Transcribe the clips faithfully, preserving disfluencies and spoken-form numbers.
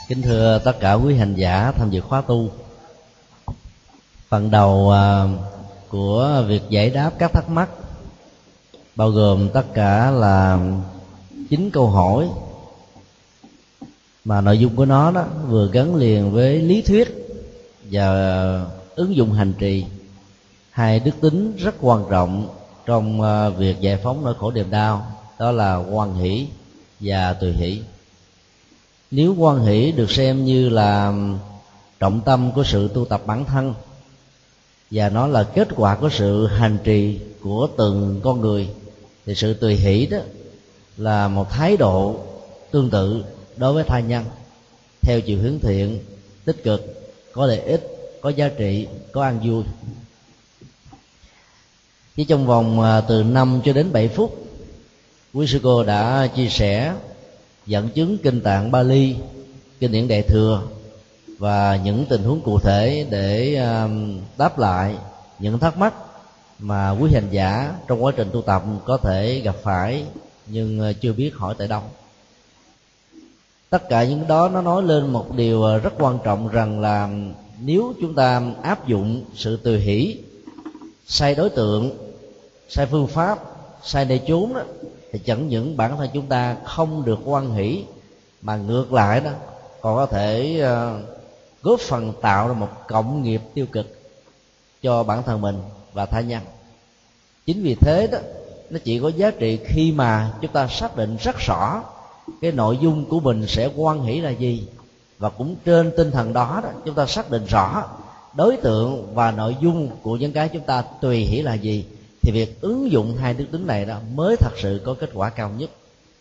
Kính thưa tất cả quý hành giả tham dự khóa tu. Phần đầu của việc giải đáp các thắc mắc bao gồm tất cả là chín câu hỏi, mà nội dung của nó đó vừa gắn liền với lý thuyết và ứng dụng hành trì, hai đức tính rất quan trọng trong việc giải phóng nỗi khổ niềm đau, đó là hoan hỷ và tùy hỷ. Nếu hoan hỷ được xem như là trọng tâm của sự tu tập bản thân và nó là kết quả của sự hành trì của từng con người, thì sự tùy hỷ đó là một thái độ tương tự đối với tha nhân theo chiều hướng thiện, tích cực, có lợi ích, có giá trị, có an vui. Chỉ trong vòng từ năm cho đến bảy phút, quý sư cô đã chia sẻ dẫn chứng kinh tạng Bali, kinh điển Đại Thừa và những tình huống cụ thể để đáp lại những thắc mắc mà quý hành giả trong quá trình tu tập có thể gặp phải nhưng chưa biết hỏi tại đâu. Tất cả những đó nó nói lên một điều rất quan trọng, rằng là nếu chúng ta áp dụng sự tùy hỷ sai đối tượng, sai phương pháp, sai nơi chốn đó, thì chẳng những bản thân chúng ta không được hoan hỷ, mà ngược lại đó còn có thể uh, góp phần tạo ra một cộng nghiệp tiêu cực cho bản thân mình và tha nhân. Chính vì thế đó, nó chỉ có giá trị khi mà chúng ta xác định rất rõ cái nội dung của mình sẽ hoan hỷ là gì, và cũng trên tinh thần đó, đó chúng ta xác định rõ đối tượng và nội dung của những cái chúng ta tùy hỷ là gì, thì việc ứng dụng hai đức tính này đó mới thật sự có kết quả cao nhất.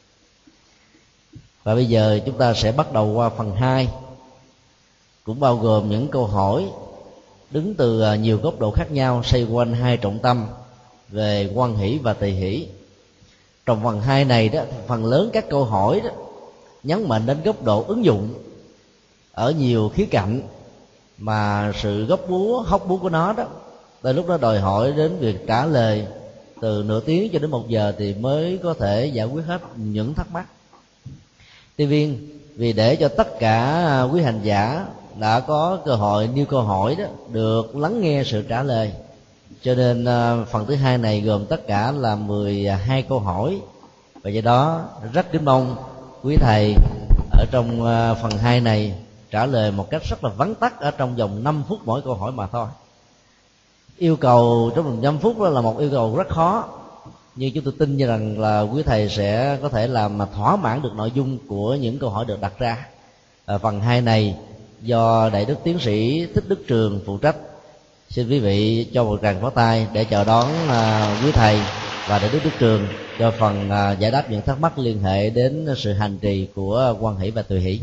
Và bây giờ chúng ta sẽ bắt đầu qua phần hai, cũng bao gồm những câu hỏi đứng từ nhiều góc độ khác nhau, xoay quanh hai trọng tâm về hoan hỷ và tùy hỷ. Trong phần hai này đó, phần lớn các câu hỏi đó nhấn mạnh đến góc độ ứng dụng ở nhiều khía cạnh, mà sự gấp búa hóc búa của nó đó, tới lúc đó đòi hỏi đến việc trả lời từ nửa tiếng cho đến một giờ thì mới có thể giải quyết hết những thắc mắc. Tuy nhiên, vì để cho tất cả quý hành giả đã có cơ hội nêu câu hỏi đó được lắng nghe sự trả lời, cho nên phần thứ hai này gồm tất cả là mười hai câu hỏi. Và do đó rất kính mong quý thầy ở trong phần hai này trả lời một cách rất là vắn tắt ở trong vòng năm phút mỗi câu hỏi mà thôi. Yêu cầu trong vòng năm phút đó là một yêu cầu rất khó, nhưng chúng tôi tin như rằng là quý thầy sẽ có thể làm mà thỏa mãn được nội dung của những câu hỏi được đặt ra. Ở phần hai này do Đại đức Tiến sĩ Thích Đức Trường phụ trách. Xin quý vị cho một tràng pháo tay để chào đón uh, quý thầy và Đại đức Đức Trường cho phần uh, giải đáp những thắc mắc liên hệ đến sự hành trì của hoan hỷ và tùy hỷ.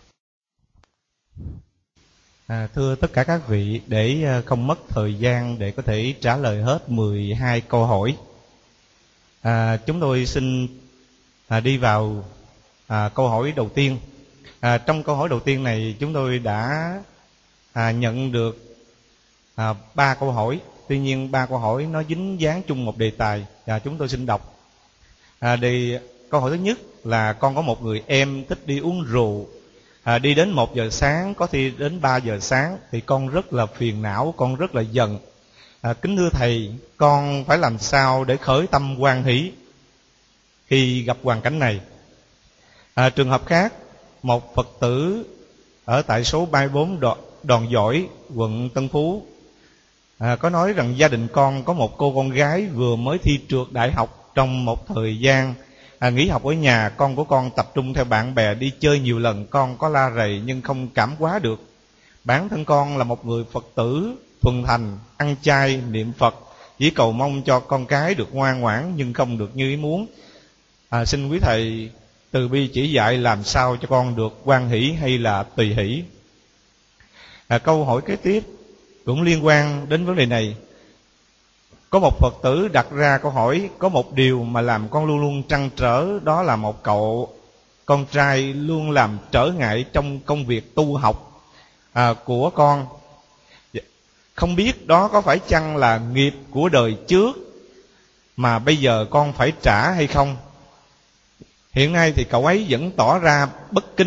À, thưa tất cả các vị, để không mất thời gian để có thể trả lời hết mười hai câu hỏi, à, chúng tôi xin à, đi vào à, câu hỏi đầu tiên. À, trong câu hỏi đầu tiên này chúng tôi đã à, nhận được à, ba câu hỏi. Tuy nhiên ba câu hỏi nó dính dáng chung một đề tài, và chúng tôi xin đọc. À, đề, câu hỏi thứ nhất là: con có một người em thích đi uống rượu, À, đi đến một giờ sáng, có khi đến ba giờ sáng, thì con rất là phiền não, con rất là giận. À, kính thưa thầy, con phải làm sao để khởi tâm hoan hỷ khi gặp hoàn cảnh này? À, trường hợp khác, một Phật tử ở tại số ba mươi bốn Đòn, Đòn Giỏi, quận Tân Phú, à, có nói rằng gia đình con có một cô con gái vừa mới thi trượt đại học. Trong một thời gian À, nghỉ học ở nhà, con của con tập trung theo bạn bè đi chơi nhiều lần. Con có la rầy nhưng không cảm hóa được. Bản thân con là một người Phật tử thuần thành, ăn chay, niệm Phật, chỉ cầu mong cho con cái được ngoan ngoãn nhưng không được như ý muốn. à, Xin quý thầy từ bi chỉ dạy làm sao cho con được hoan hỷ hay là tùy hỷ. à, Câu hỏi kế tiếp cũng liên quan đến vấn đề này. Có một Phật tử đặt ra câu hỏi: có một điều mà làm con luôn luôn trăn trở, đó là một cậu con trai luôn làm trở ngại trong công việc tu học à, của con. Không biết đó có phải chăng là nghiệp của đời trước mà bây giờ con phải trả hay không? Hiện nay thì cậu ấy vẫn tỏ ra bất kính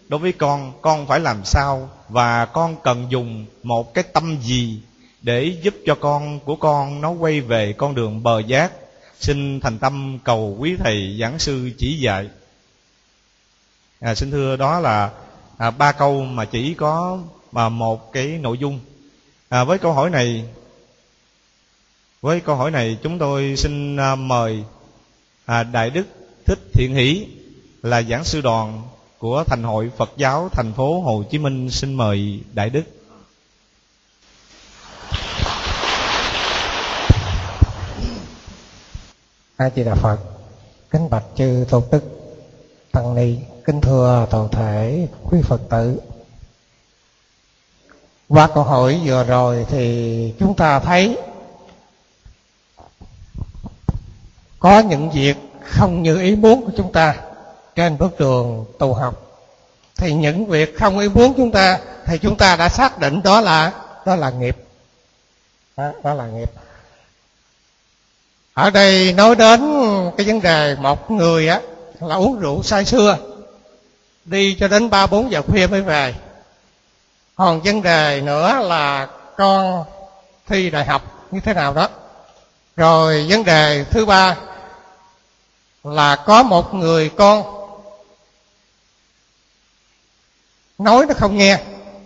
đối với con, con phải làm sao và con cần dùng một cái tâm gì để giúp cho con của con nó quay về con đường bờ giác. Xin thành tâm cầu quý thầy giảng sư chỉ dạy. À, xin thưa, đó là à, ba câu mà chỉ có mà một cái nội dung. À, với câu hỏi này, với câu hỏi này chúng tôi xin à, mời à, Đại Đức Thích Thiện Hỷ là giảng sư đoàn của Thành hội Phật giáo thành phố Hồ Chí Minh. Xin mời Đại Đức. A Di Đà Phật. Kính bạch chư tôn đức tăng ni, kính thưa toàn thể quý Phật tử. Qua câu hỏi vừa rồi thì chúng ta thấy có những việc không như ý muốn của chúng ta trên bước đường tu học. Thì những việc không ý muốn chúng ta thì chúng ta đã xác định đó là đó là nghiệp. Đó, đó là nghiệp. Ở đây nói đến cái vấn đề một người á là uống rượu say sưa, đi cho đến ba bốn giờ khuya mới về. Còn vấn đề nữa là con thi đại học như thế nào đó. Rồi vấn đề thứ ba là có một người con nói nó không nghe,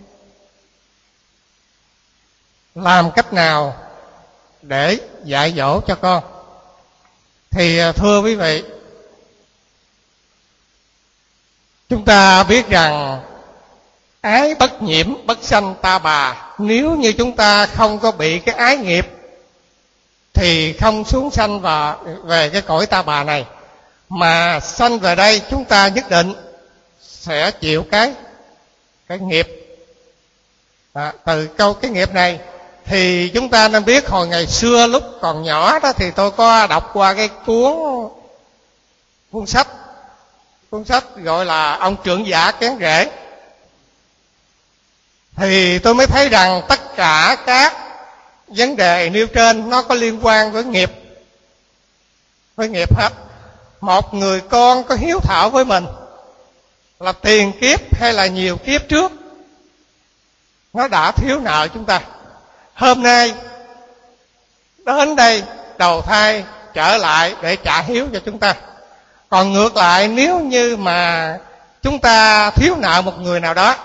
làm cách nào để dạy dỗ cho con? Thì thưa quý vị, chúng ta biết rằng ái bất nhiễm bất sanh ta bà. Nếu như chúng ta không có bị cái ái nghiệp thì không xuống sanh vào về cái cõi ta bà này, mà sanh về đây chúng ta nhất định sẽ chịu cái cái nghiệp. À, từ câu cái nghiệp này thì chúng ta nên biết, hồi ngày xưa lúc còn nhỏ đó thì tôi có đọc qua cái cuốn cuốn sách cuốn sách gọi là Ông Trưởng Giả Kén Rễ. Thì tôi mới thấy rằng tất cả các vấn đề nêu trên nó có liên quan với nghiệp, với nghiệp hết. Một người con có hiếu thảo với mình là tiền kiếp hay là nhiều kiếp trước, nó đã thiếu nợ chúng ta. Hôm nay đến đây đầu thai trở lại để trả hiếu cho chúng ta. Còn ngược lại, nếu như mà chúng ta thiếu nợ một người nào đó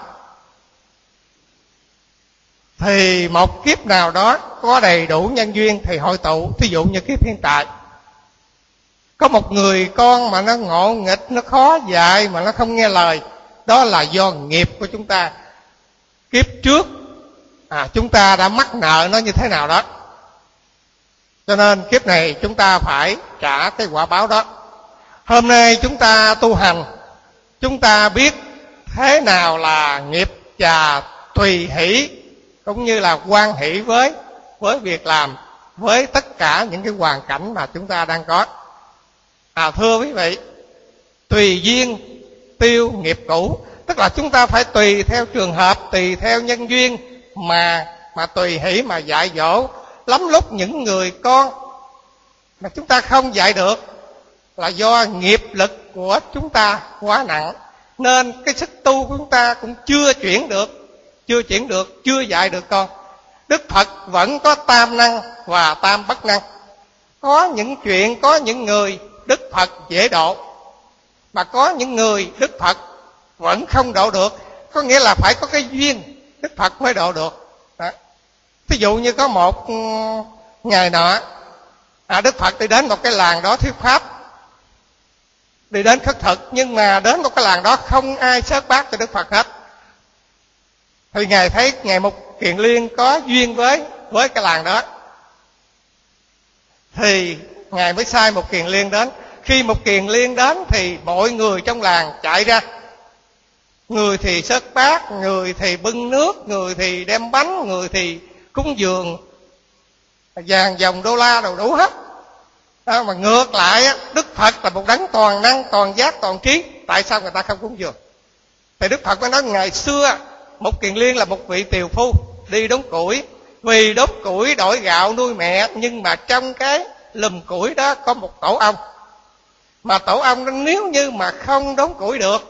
thì một kiếp nào đó có đầy đủ nhân duyên thì hội tụ. Thí dụ như kiếp hiện tại, có một người con mà nó ngộ nghịch, nó khó dạy mà nó không nghe lời, đó là do nghiệp của chúng ta. Kiếp trước à, chúng ta đã mắc nợ nó như thế nào đó, cho nên kiếp này chúng ta phải trả cái quả báo đó. Hôm nay chúng ta tu hành, chúng ta biết thế nào là nghiệp và tùy hỷ, cũng như là hoan hỷ với với việc làm, với tất cả những cái hoàn cảnh mà chúng ta đang có. À, thưa quý vị, tùy duyên tiêu nghiệp cũ, tức là chúng ta phải tùy theo trường hợp, tùy theo nhân duyên mà mà tùy hỷ mà dạy dỗ. Lắm lúc những người con mà chúng ta không dạy được là do nghiệp lực của chúng ta quá nặng, nên cái sức tu của chúng ta cũng chưa chuyển được, chưa chuyển được, chưa dạy được con. Đức Phật vẫn có tam năng và tam bất năng. Có những chuyện, có những người Đức Phật dễ độ, mà có những người Đức Phật vẫn không độ được. Có nghĩa là phải có cái duyên Đức Phật mới độ được. Đó. Thí dụ như có một ngày nọ, à, Đức Phật đi đến một cái làng đó thuyết pháp, đi đến khất thực, nhưng mà đến một cái làng đó không ai xớt bát cho Đức Phật hết. Thì Ngài thấy Ngài Một Kiền Liên có duyên với với cái làng đó, thì Ngài mới sai Một Kiền Liên đến. Khi Một Kiền Liên đến thì mọi người trong làng chạy ra, người thì xớt bát, người thì bưng nước, người thì đem bánh, người thì cúng dường vàng dòng đô la đồ đủ hết. Đó, mà ngược lại Đức Phật là một đấng toàn năng, toàn giác, toàn trí, tại sao người ta không cúng dường? Thì Đức Phật mới nói ngày xưa Một Kiền Liên là một vị tiều phu đi đốn củi, vì đốn củi đổi gạo nuôi mẹ, nhưng mà trong cái lùm củi đó có một tổ ong, mà tổ ong đó nếu như mà không đốn củi được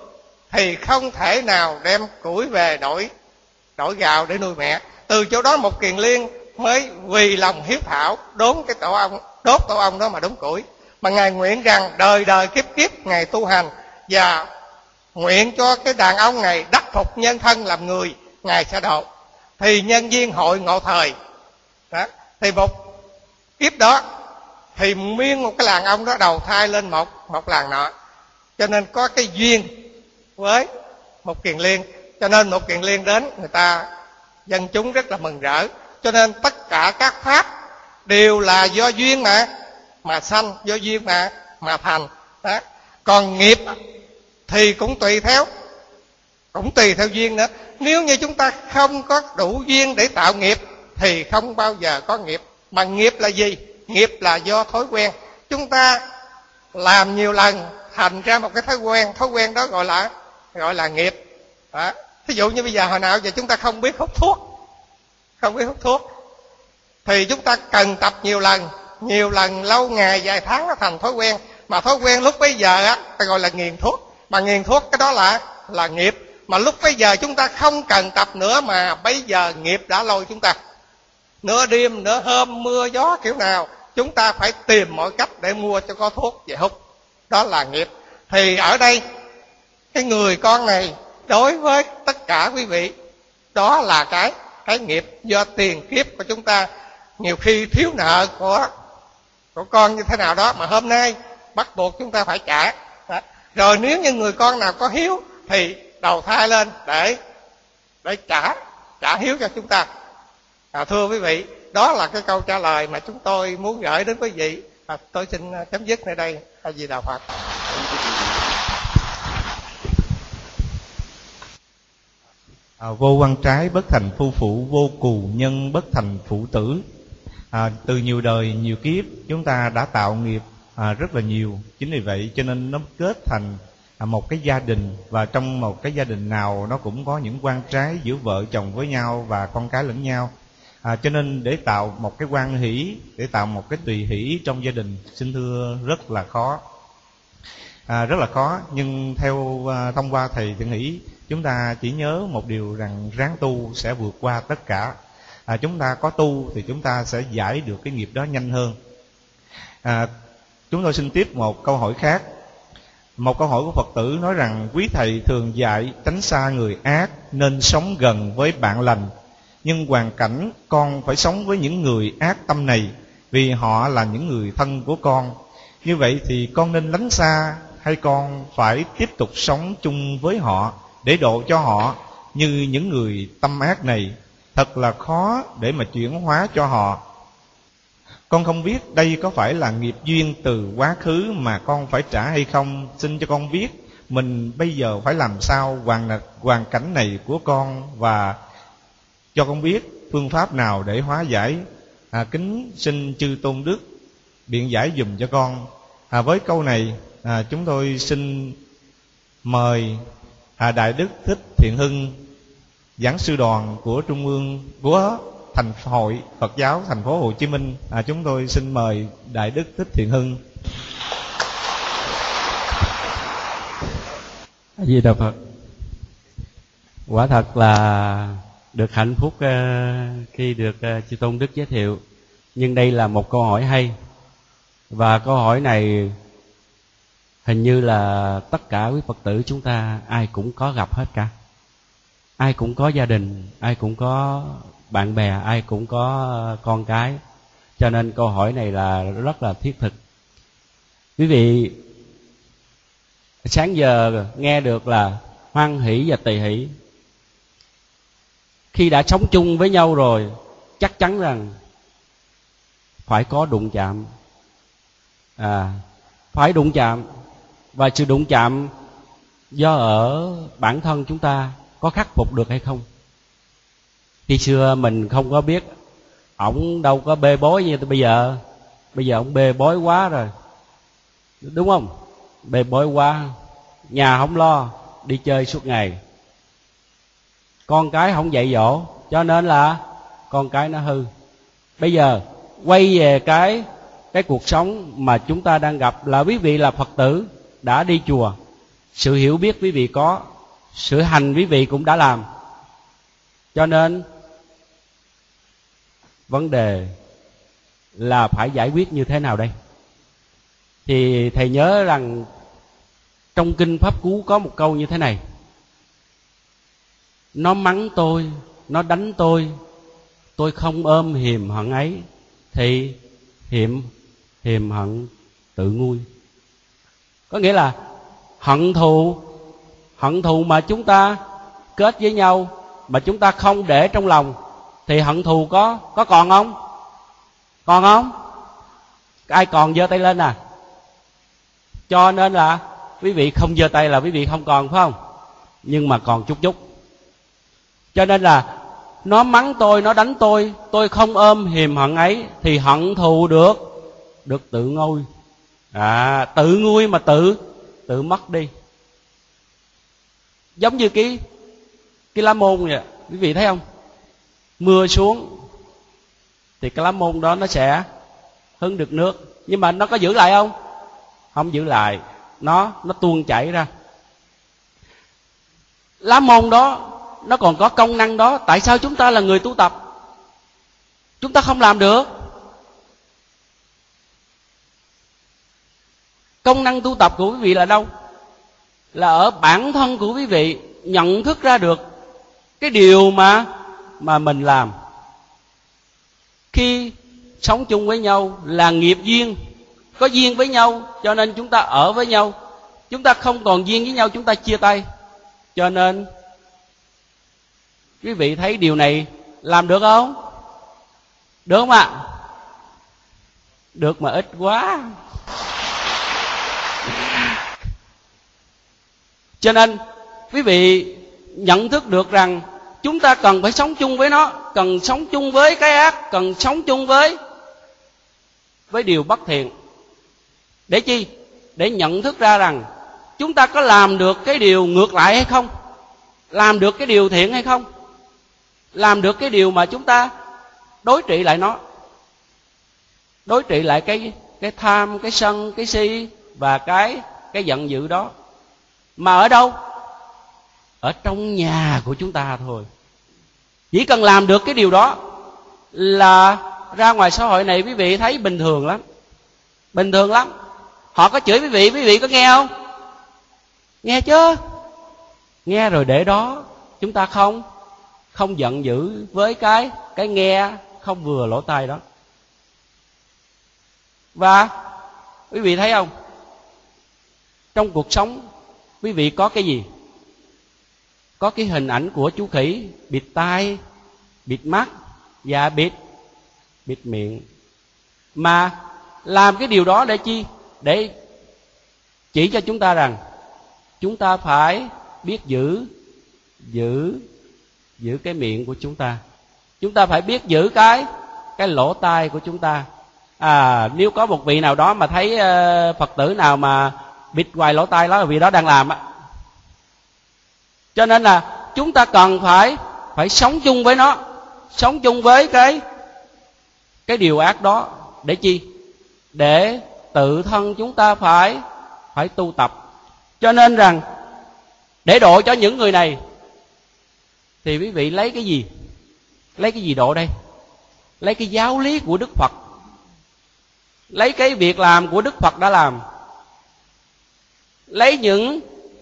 thì không thể nào đem củi về đổi đổi gạo để nuôi mẹ. Từ chỗ đó một Kiền Liên mới vì lòng hiếu thảo đốn cái tổ ong, đốt tổ ong đó mà đốn củi. Mà Ngài nguyện rằng đời đời kiếp kiếp Ngài tu hành, và nguyện cho cái đàn ông này đắc phục nhân thân làm người, Ngài sẽ độ. Thì nhân viên hội ngộ thời đó, thì một kiếp đó thì nguyên một cái làng ông đó đầu thai lên một một làng nọ, cho nên có cái duyên với một Kiền Liên. Cho nên một Kiền Liên đến, người ta dân chúng rất là mừng rỡ. Cho nên tất cả các pháp đều là do duyên mà mà sanh, do duyên mà mà thành đó. Còn nghiệp thì cũng tùy theo cũng tùy theo duyên nữa. Nếu như chúng ta không có đủ duyên để tạo nghiệp thì không bao giờ có nghiệp. Mà nghiệp là gì? Nghiệp là do thói quen. Chúng ta làm nhiều lần thành ra một cái thói quen, thói quen đó gọi là gọi là nghiệp đó. Thí dụ như bây giờ hồi nào giờ chúng ta không biết hút thuốc, không biết hút thuốc thì chúng ta cần tập nhiều lần, nhiều lần lâu ngày vài tháng nó thành thói quen. Mà thói quen lúc bấy giờ á ta gọi là nghiền thuốc. Mà nghiền thuốc cái đó là là nghiệp. Mà lúc bấy giờ chúng ta không cần tập nữa, mà bây giờ nghiệp đã lôi chúng ta. Nửa đêm, nửa hôm, mưa gió kiểu nào chúng ta phải tìm mọi cách để mua cho có thuốc về hút. Đó là nghiệp. Thì ở đây cái người con này đối với tất cả quý vị, đó là cái cái nghiệp do tiền kiếp của chúng ta. Nhiều khi thiếu nợ của của con như thế nào đó mà hôm nay bắt buộc chúng ta phải trả đó. Rồi nếu như người con nào có hiếu thì đầu thai lên để để trả trả hiếu cho chúng ta. À, thưa quý vị, đó là cái câu trả lời mà chúng tôi muốn gửi đến quý vị. À, tôi xin chấm dứt nơi đây. A Di Đà Phật. À, vô quan trái bất thành phu phụ, vô cù nhân bất thành phụ tử. À, từ nhiều đời nhiều kiếp chúng ta đã tạo nghiệp à, rất là nhiều. Chính vì vậy cho nên nó kết thành à, một cái gia đình. Và trong một cái gia đình nào nó cũng có những quan trái giữa vợ chồng với nhau và con cái lẫn nhau. À, cho nên để tạo một cái quan hỷ, để tạo một cái tùy hỷ trong gia đình, xin thưa rất là khó. À, rất là khó. Nhưng theo à, thông qua thầy Thiện Hỷ, chúng ta chỉ nhớ một điều rằng ráng tu sẽ vượt qua tất cả. À, chúng ta có tu thì chúng ta sẽ giải được cái nghiệp đó nhanh hơn. À, chúng tôi xin tiếp một câu hỏi khác. Một câu hỏi của Phật tử nói rằng quý thầy thường dạy tránh xa người ác nên sống gần với bạn lành. Nhưng hoàn cảnh con phải sống với những người ác tâm này vì họ là những người thân của con. Như vậy thì con nên lánh xa hay con phải tiếp tục sống chung với họ để độ cho họ như những người tâm ác này? Thật là khó để mà chuyển hóa cho họ. Con không biết đây có phải là nghiệp duyên từ quá khứ mà con phải trả hay không. Xin cho con biết mình bây giờ phải làm sao hoàn, hoàn cảnh này của con, và cho con biết phương pháp nào để hóa giải. À, kính xin chư tôn đức biện giải dùm cho con. À, với câu này à, chúng tôi xin mời à, Đại Đức Thích Thiện Hưng, giảng sư đoàn của Trung ương của Thành hội Phật giáo thành phố Hồ Chí Minh. À, chúng tôi xin mời Đại Đức Thích Thiện Hưng. A Di Đà Phật. Quả thật là được hạnh phúc uh, khi được uh, chư tôn đức giới thiệu. Nhưng đây là một câu hỏi hay, và câu hỏi này hình như là tất cả quý Phật tử chúng ta ai cũng có gặp hết cả. Ai cũng có gia đình, ai cũng có bạn bè, ai cũng có con cái. Cho nên câu hỏi này là rất là thiết thực. Quý vị sáng giờ nghe được là hoan hỷ và tỳ hỷ. Khi đã sống chung với nhau rồi, chắc chắn rằng phải có đụng chạm. À, phải đụng chạm. Và sự đụng chạm do ở bản thân chúng ta có khắc phục được hay không. Khi xưa mình không có biết, ổng đâu có bê bối như bây giờ. Bây giờ ổng bê bối quá rồi, đúng không? Bê bối quá, nhà không lo, đi chơi suốt ngày, con cái không dạy dỗ, cho nên là con cái nó hư. Bây giờ quay về cái cái cuộc sống mà chúng ta đang gặp, là quý vị là Phật tử đã đi chùa, sự hiểu biết quý vị có, sự hành quý vị cũng đã làm. Cho nên vấn đề là phải giải quyết như thế nào đây? Thì thầy nhớ rằng trong kinh Pháp Cú có một câu như thế này: nó mắng tôi, nó đánh tôi, tôi không ôm hiềm hận ấy, thì hiềm hiềm hận tự nguôi. Có nghĩa là hận thù hận thù mà chúng ta kết với nhau mà chúng ta không để trong lòng thì hận thù có có còn không? Còn không? Ai còn giơ tay lên à? Cho nên là quý vị không giơ tay là quý vị không còn, phải không? Nhưng mà còn chút chút. Cho nên là nó mắng tôi, nó đánh tôi, tôi không ôm hiềm hận ấy, thì hận thù được được tự nguôi. À, tự nguôi mà tự tự mất đi. Giống như cái cái lá môn vậy, quý vị thấy không? Mưa xuống thì cái lá môn đó nó sẽ hứng được nước, nhưng mà nó có giữ lại không? Không giữ lại, nó nó tuôn chảy ra. Lá môn đó nó còn có công năng đó, tại sao chúng ta là người tu tập chúng ta không làm được? Công năng tu tập của quý vị là đâu? Là ở bản thân của quý vị nhận thức ra được cái điều mà mà mình làm. Khi sống chung với nhau là nghiệp duyên, có duyên với nhau cho nên chúng ta ở với nhau. Chúng ta không còn duyên với nhau chúng ta chia tay. Cho nên quý vị thấy điều này làm được không? Được không ạ? Được mà ít quá. Cho nên quý vị nhận thức được rằng chúng ta cần phải sống chung với nó, cần sống chung với cái ác, cần sống chung với với điều bất thiện. Để chi? Để nhận thức ra rằng chúng ta có làm được cái điều ngược lại hay không? Làm được cái điều thiện hay không? Làm được cái điều mà chúng ta đối trị lại nó, đối trị lại cái cái tham, cái sân, cái si và cái cái giận dữ đó. Mà ở đâu? Ở trong nhà của chúng ta thôi. Chỉ cần làm được cái điều đó là ra ngoài xã hội này quý vị thấy bình thường lắm. Bình thường lắm. Họ có chửi quý vị, quý vị có nghe không? Nghe chứ. Nghe rồi để đó. Chúng ta không Không giận dữ với cái Cái nghe không vừa lỗ tai đó. Và quý vị thấy không? Trong cuộc sống quý vị có cái gì? Có cái hình ảnh của chú khỉ bịt tai, bịt mắt và bịt bịt miệng. Mà làm cái điều đó để chi? Để chỉ cho chúng ta rằng chúng ta phải biết giữ giữ giữ cái miệng của chúng ta. Chúng ta phải biết giữ cái cái lỗ tai của chúng ta. À, nếu có một vị nào đó mà thấy uh, Phật tử nào mà bịt hoài lỗ tai đó là vị đó đang làm á. Cho nên là chúng ta cần phải phải sống chung với nó, sống chung với cái cái điều ác đó. Để chi? Để tự thân chúng ta phải phải tu tập. Cho nên rằng để độ cho những người này thì quý vị lấy cái gì? Lấy cái gì độ đây? Lấy cái giáo lý của Đức Phật, lấy cái việc làm của Đức Phật đã làm, lấy những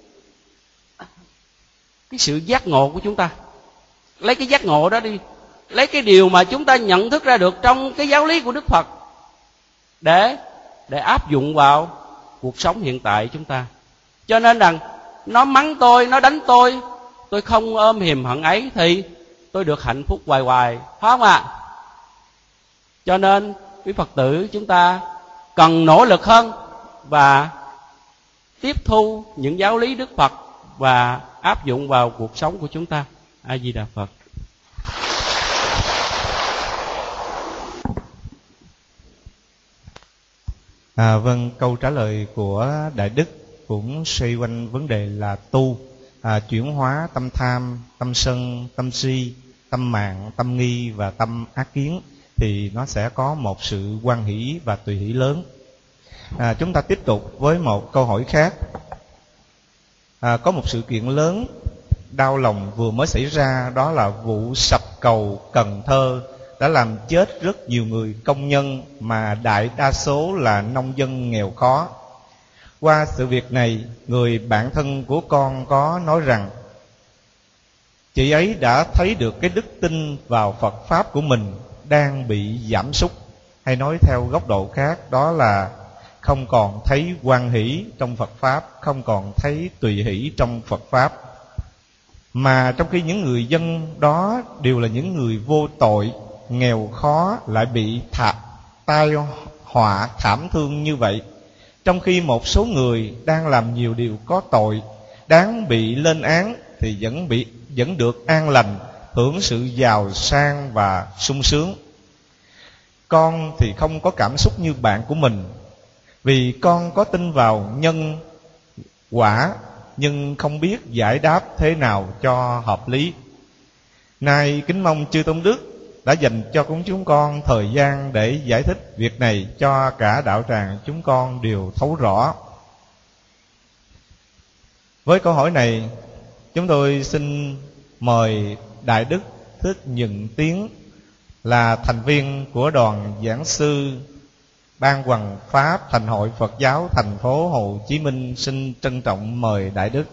cái sự giác ngộ của chúng ta. Lấy cái giác ngộ đó đi, lấy cái điều mà chúng ta nhận thức ra được trong cái giáo lý của Đức Phật để để áp dụng vào cuộc sống hiện tại chúng ta. Cho nên rằng nó mắng tôi, nó đánh tôi, tôi không ôm hiềm hận ấy thì tôi được hạnh phúc hoài hoài, phải không ạ? Cho nên quý Phật tử chúng ta cần nỗ lực hơn và tiếp thu những giáo lý Đức Phật và áp dụng vào cuộc sống của chúng ta. A Di Đà Phật. À, vâng, câu trả lời của Đại Đức cũng xoay quanh vấn đề là tu, à, chuyển hóa tâm tham, tâm sân, tâm si, tâm mạn, tâm nghi và tâm ác kiến, thì nó sẽ có một sự hoan hỷ và tùy hỷ lớn. À, chúng ta tiếp tục với một câu hỏi khác. À, có một sự kiện lớn đau lòng vừa mới xảy ra, đó là vụ sập cầu Cần Thơ đã làm chết rất nhiều người công nhân mà đại đa số là nông dân nghèo khó. Qua sự việc này, người bạn thân của con có nói rằng chị ấy đã thấy được cái đức tin vào Phật Pháp của mình đang bị giảm sút. Hay nói theo góc độ khác, đó là không còn thấy hoan hỷ trong Phật Pháp, không còn thấy tùy hỷ trong Phật Pháp. Mà trong khi những người dân đó đều là những người vô tội, nghèo khó, lại bị thả, tai họa thảm thương như vậy, trong khi một số người đang làm nhiều điều có tội, đáng bị lên án, thì vẫn bị vẫn được an lành, hưởng sự giàu sang và sung sướng. Con thì không có cảm xúc như bạn của mình, vì con có tin vào nhân quả, nhưng không biết giải đáp thế nào cho hợp lý. Nay kính mong chư Tôn Đức đã dành cho chúng chúng con thời gian để giải thích việc này cho cả đạo tràng chúng con đều thấu rõ. Với câu hỏi này, chúng tôi xin mời Đại Đức Thích Nhuận Tiến là thành viên của đoàn giảng sư Ban Hoằng Pháp Thành hội Phật giáo thành phố Hồ Chí Minh xin trân trọng mời Đại Đức.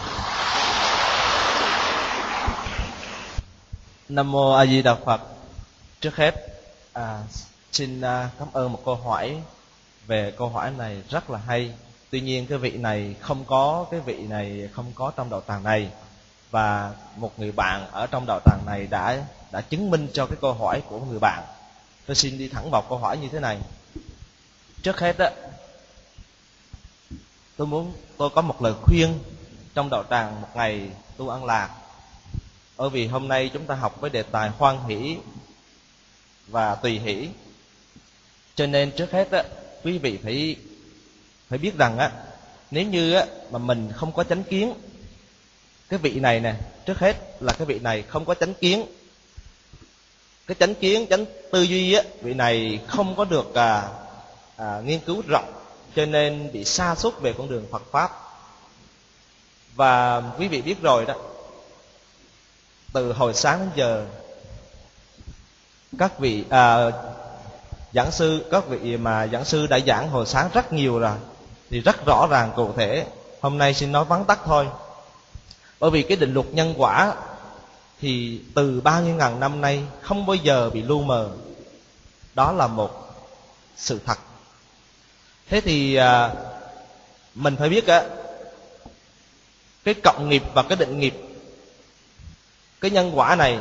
Nam mô A Di Đà Phật. Trước hết à, xin à, cảm ơn một câu hỏi. Về câu hỏi này rất là hay. Tuy nhiên cái vị này không có cái vị này không có trong đạo tràng này, và một người bạn ở trong đạo tràng này đã đã chứng minh cho cái câu hỏi của người bạn. Tôi xin đi thẳng vào câu hỏi như thế này. Trước hết á, tôi muốn tôi có một lời khuyên trong đạo tràng một ngày tu an lạc. Bởi vì hôm nay chúng ta học với đề tài hoan hỷ và tùy hỷ, cho nên trước hết á, quý vị phải phải biết rằng á, nếu như á mà mình không có chánh kiến, cái vị này nè, trước hết là cái vị này không có chánh kiến, cái chánh kiến, chánh tư duy á, vị này không có được à, à, nghiên cứu rộng, cho nên bị sa sút về con đường Phật Pháp. Và quý vị biết rồi đó, từ hồi sáng đến giờ, các vị à, giảng sư, các vị mà giảng sư đã giảng hồi sáng rất nhiều rồi, thì rất rõ ràng cụ thể. Hôm nay xin nói vắn tắt thôi. Bởi vì cái định luật nhân quả thì từ bao nhiêu ngàn năm nay không bao giờ bị lu mờ. Đó là một sự thật. Thế thì à, mình phải biết á, cái cộng nghiệp và cái định nghiệp, cái nhân quả này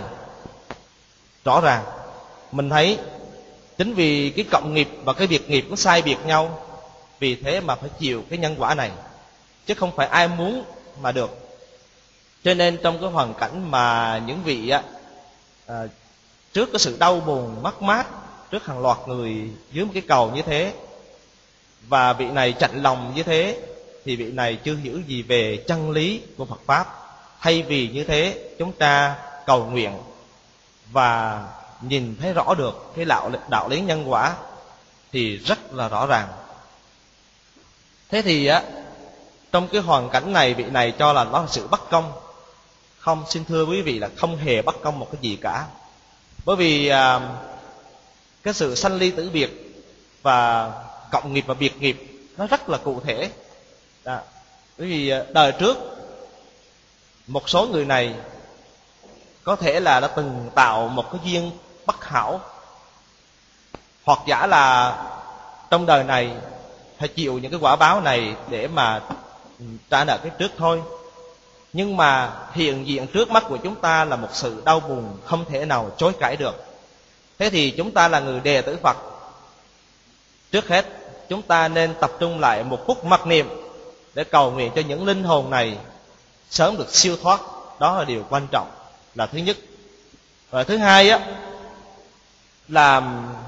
rõ ràng. Mình thấy chính vì cái cộng nghiệp và cái biệt nghiệp nó sai biệt nhau, vì thế mà phải chịu cái nhân quả này, chứ không phải ai muốn mà được. Cho nên trong cái hoàn cảnh mà những vị á, à, trước cái sự đau buồn mất mát, trước hàng loạt người dưới một cái cầu như thế, và vị này chạnh lòng như thế, thì vị này chưa hiểu gì về chân lý của Phật Pháp. Thay vì như thế, chúng ta cầu nguyện và nhìn thấy rõ được cái đạo, đạo lý nhân quả thì rất là rõ ràng. Thế thì á, trong cái hoàn cảnh này, vị này cho là nó là sự bất công. Không, xin thưa quý vị là không hề bất công một cái gì cả. Bởi vì à, cái sự sanh ly tử biệt và cộng nghiệp và biệt nghiệp nó rất là cụ thể. Đó. Bởi vì đời trước một số người này có thể là đã từng tạo một cái duyên bất hảo, hoặc giả là trong đời này phải chịu những cái quả báo này để mà trả nợ cái trước thôi. Nhưng mà hiện diện trước mắt của chúng ta là một sự đau buồn không thể nào chối cãi được. Thế thì chúng ta là người đệ tử Phật, trước hết chúng ta nên tập trung lại một phút mặc niệm để cầu nguyện cho những linh hồn này sớm được siêu thoát. Đó là điều quan trọng, là thứ nhất. Và thứ hai á, là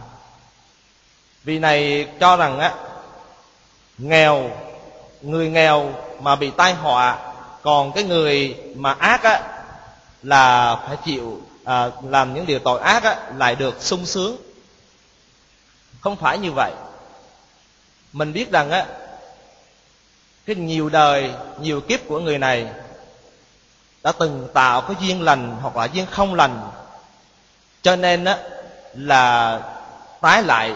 vị này cho rằng á, nghèo, người nghèo mà bị tai họa, còn cái người mà ác á là phải chịu à, làm những điều tội ác á lại được sung sướng. Không phải như vậy. Mình biết rằng á, cái nhiều đời, nhiều kiếp của người này đã từng tạo cái duyên lành hoặc là duyên không lành, cho nên á là tái lại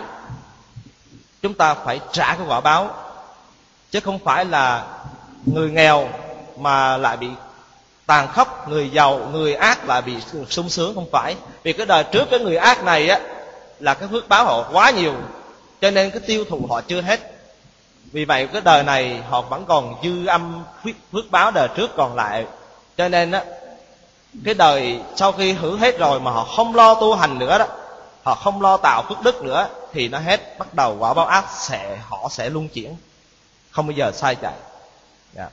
chúng ta phải trả cái quả báo, chứ không phải là người nghèo mà lại bị tàn khốc, người giàu, người ác lại bị sung sướng. Không phải, vì cái đời trước cái người ác này á là cái phước báo họ quá nhiều, cho nên cái tiêu thụ họ chưa hết. Vì vậy cái đời này họ vẫn còn dư âm phước, phước báo đời trước còn lại. Cho nên á cái đời sau khi hưởng hết rồi mà họ không lo tu hành nữa đó, họ không lo tạo phước đức nữa, thì nó hết, bắt đầu quả báo ác sẽ họ sẽ luân chuyển, không bao giờ sai chạy. Yeah.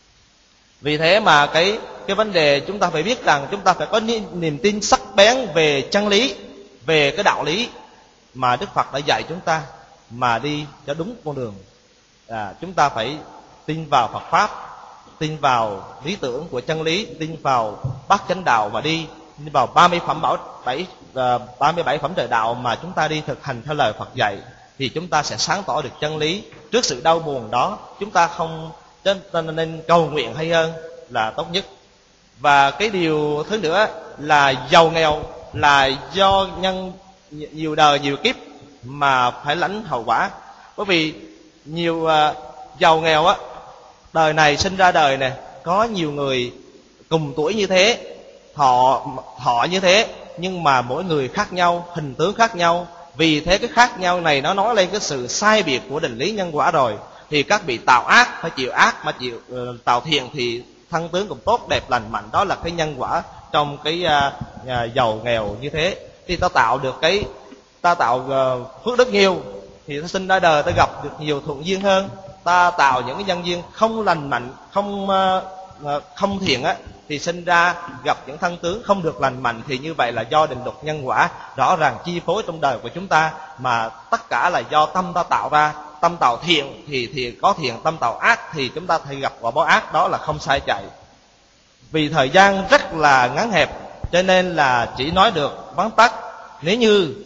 Vì thế mà cái cái vấn đề chúng ta phải biết rằng chúng ta phải có niềm tin sắc bén về chân lý, về cái đạo lý mà Đức Phật đã dạy chúng ta, mà đi cho đúng con đường. À, chúng ta phải tin vào Phật pháp, tin vào lý tưởng của chân lý, tin vào bát chánh đạo và đi tin vào ba mươi phẩm bảo bảy ba mươi bảy phẩm trời đạo mà chúng ta đi thực hành theo lời Phật dạy, thì chúng ta sẽ sáng tỏ được chân lý. Trước sự đau buồn đó, chúng ta không nên cầu nguyện hay hơn là tốt nhất. Và cái điều thứ nữa là giàu nghèo là do nhân nhiều đời nhiều kiếp mà phải lãnh hậu quả. Bởi vì nhiều uh, giàu nghèo á, đời này sinh ra đời này có nhiều người cùng tuổi như thế, thọ thọ như thế, nhưng mà mỗi người khác nhau, hình tướng khác nhau. Vì thế cái khác nhau này nó nói lên cái sự sai biệt của định lý nhân quả rồi. Thì các vị tạo ác phải chịu ác, mà chịu uh, tạo thiện thì thân tướng cũng tốt đẹp lành mạnh. Đó là cái nhân quả trong cái uh, uh, giàu nghèo như thế. Thì ta tạo được cái ta tạo uh, phước đức nhiều thì ta sinh ra đời ta gặp được nhiều thuận duyên hơn. Ta tạo những cái nhân duyên không lành mạnh, không uh, không thiện á, thì sinh ra gặp những thân tướng không được lành mạnh. Thì như vậy là do định luật nhân quả rõ ràng chi phối trong đời của chúng ta, mà tất cả là do tâm ta tạo ra. Tâm tạo thiện thì thì có thiện, tâm tạo ác thì chúng ta phải gặp quả báo ác, đó là không sai chạy. Vì thời gian rất là ngắn hẹp cho nên là chỉ nói được vắn tắt. Nếu như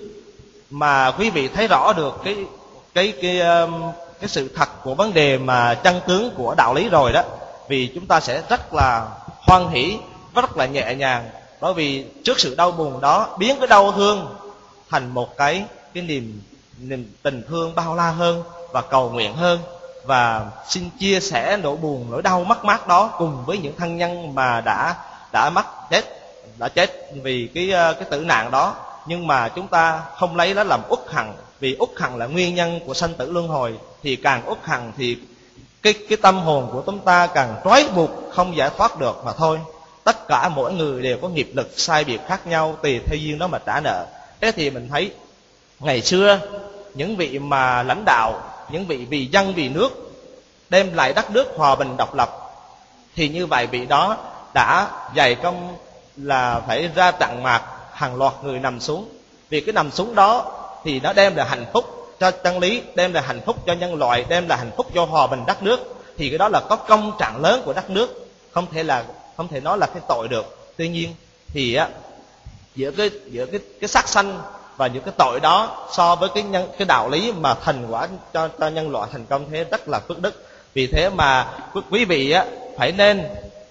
mà quý vị thấy rõ được cái cái cái cái, cái sự thật của vấn đề mà chân tướng của đạo lý rồi đó, vì chúng ta sẽ rất là hoan hỷ, rất là nhẹ nhàng. Bởi vì trước sự đau buồn đó, biến cái đau thương thành một cái cái niềm niềm tình thương bao la hơn và cầu nguyện hơn, và xin chia sẻ nỗi buồn, nỗi đau mất mát đó cùng với những thân nhân mà đã đã mất chết, đã chết vì cái cái tử nạn đó. Nhưng mà chúng ta không lấy đó làm uất hận, vì uất hận là nguyên nhân của sanh tử luân hồi. Thì càng uất hận thì cái cái tâm hồn của chúng ta càng trói buộc, không giải thoát được mà thôi. Tất cả mỗi người đều có nghiệp lực sai biệt khác nhau, tùy theo duyên đó mà trả nợ. Thế thì mình thấy ngày xưa những vị mà lãnh đạo, những vị vì dân vì nước, đem lại đất nước hòa bình độc lập, thì như vậy vị đó đã dày công là phải ra tặng mạc hàng loạt người nằm xuống. Vì cái nằm xuống đó thì nó đem lại hạnh phúc cho chân lý, đem lại hạnh phúc cho nhân loại, đem lại hạnh phúc cho hòa bình đất nước. Thì cái đó là có công trạng lớn của đất nước, không thể là không thể nói là cái tội được. Tuy nhiên thì á, giữa cái giữa cái cái sát sanh và những cái tội đó so với cái nhân, cái đạo lý mà thành quả cho, cho nhân loại thành công thế rất là phước đức. Vì thế mà quý vị á, phải nên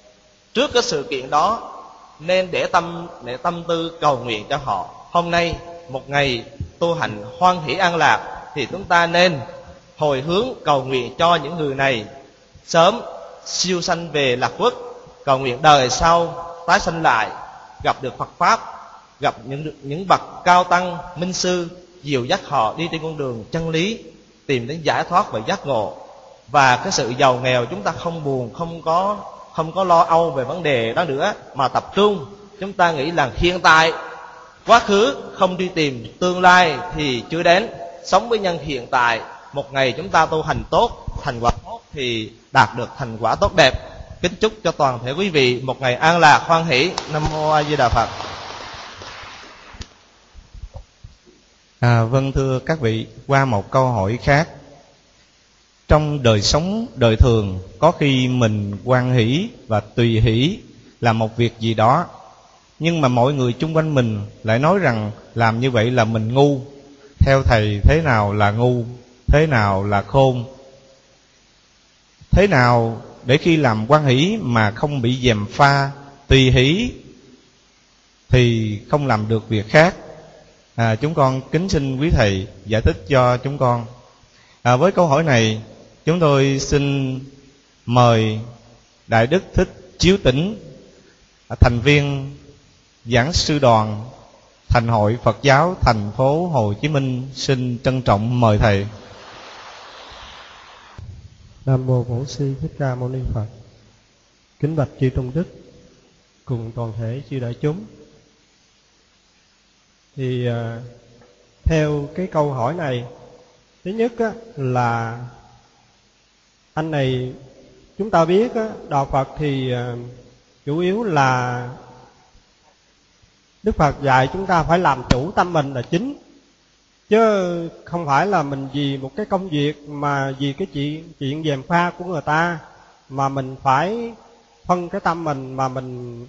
trước cái sự kiện đó nên để tâm để tâm tư cầu nguyện cho họ. Hôm nay một ngày tu hành hoan hỷ an lạc thì chúng ta nên hồi hướng cầu nguyện cho những người này sớm siêu sanh về lạc quốc, cầu nguyện đời sau tái sanh lại, gặp được Phật pháp, gặp những những bậc cao tăng minh sư dìu dắt họ đi trên con đường chân lý, tìm đến giải thoát và giác ngộ. Và cái sự giàu nghèo chúng ta không buồn, không có không có lo âu về vấn đề đó nữa, mà tập trung chúng ta nghĩ là hiện tại, quá khứ không đi tìm, tương lai thì chưa đến. Sống với nhân hiện tại, một ngày chúng ta tu hành tốt, thành quả tốt thì đạt được thành quả tốt đẹp. Kính chúc cho toàn thể quý vị một ngày an lạc hoan hỷ. Nam mô A Di Đà Phật. À, vâng, thưa các vị, qua một câu hỏi khác. Trong đời sống đời thường, có khi mình hoan hỷ và tùy hỷ làm một việc gì đó, nhưng mà mọi người chung quanh mình lại nói rằng làm như vậy là mình ngu. Theo thầy, thế nào là ngu, thế nào là khôn? Thế nào để khi làm hoan hỷ mà không bị gièm pha tùy hỷ thì không làm được việc khác. À, chúng con kính xin quý thầy giải thích cho chúng con. À, với câu hỏi này, chúng tôi xin mời Đại Đức Thích Chiếu Tĩnh, thành viên giảng sư đoàn Thành hội Phật giáo thành phố Hồ Chí Minh, xin trân trọng mời thầy. Nam mô Bổn Sư Thích Ca Mâu Ni Phật. Kính bạch chư tôn đức cùng toàn thể chư đại chúng. Thì uh, theo cái câu hỏi này, thứ nhất á, là anh này chúng ta biết á, đạo Phật thì uh, chủ yếu là Đức Phật dạy chúng ta phải làm chủ tâm mình là chính, chứ không phải là mình vì một cái công việc mà vì cái chuyện chuyện gièm pha của người ta mà mình phải phân cái tâm mình, mà mình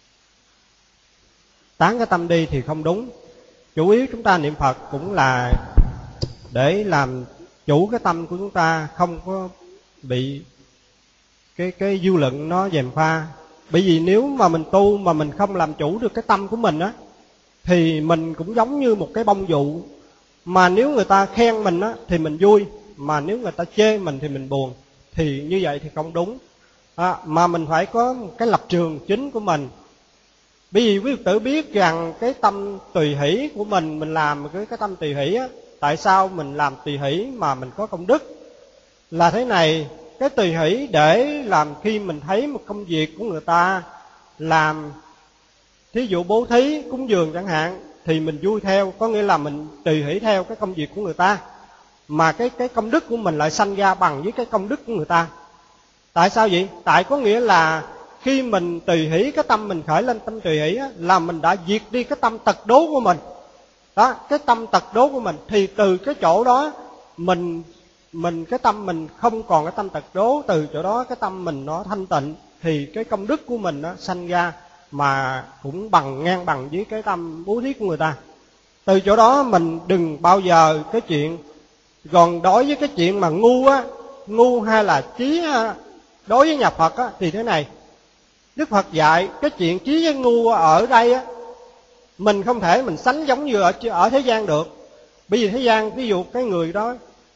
tán cái tâm đi thì không đúng. Chủ yếu chúng ta niệm Phật cũng là để làm chủ cái tâm của chúng ta, không có bị cái cái dư luận nó gièm pha. Bởi vì nếu mà mình tu mà mình không làm chủ được cái tâm của mình á, thì mình cũng giống như một cái bông dụ. Mà nếu người ta khen mình á thì mình vui, mà nếu người ta chê mình thì mình buồn. Thì như vậy thì không đúng. À, mà mình phải có một cái lập trường chính của mình. Bởi vì quý Phật tử biết rằng cái tâm tùy hỷ của mình, mình làm cái, cái tâm tùy hỷ á, tại sao mình làm tùy hỷ mà mình có công đức? Là thế này, cái tùy hỷ để làm khi mình thấy một công việc của người ta làm, thí dụ bố thí, cúng dường chẳng hạn, thì mình vui theo, có nghĩa là mình tùy hỷ theo cái công việc của người ta, mà cái cái công đức của mình lại sanh ra bằng với cái công đức của người ta. Tại sao vậy? Tại có nghĩa là khi mình tùy hỷ, cái tâm mình khởi lên tâm tùy hỷ á, là mình đã diệt đi cái tâm tật đố của mình. Đó, cái tâm tật đố của mình, thì từ cái chỗ đó mình mình cái tâm mình không còn cái tâm tật đố, từ chỗ đó cái tâm mình nó thanh tịnh, thì cái công đức của mình nó sanh ra mà cũng bằng ngang bằng với cái tâm bố thí của người ta. Từ chỗ đó mình đừng bao giờ cái chuyện. Còn đối với cái chuyện mà ngu á, ngu hay là trí á, đối với nhà Phật á, thì thế này, Đức Phật dạy cái chuyện trí với ngu ở đây á, mình không thể mình sánh giống như ở ở thế gian được. Bởi vì thế gian, ví dụ cái người đó,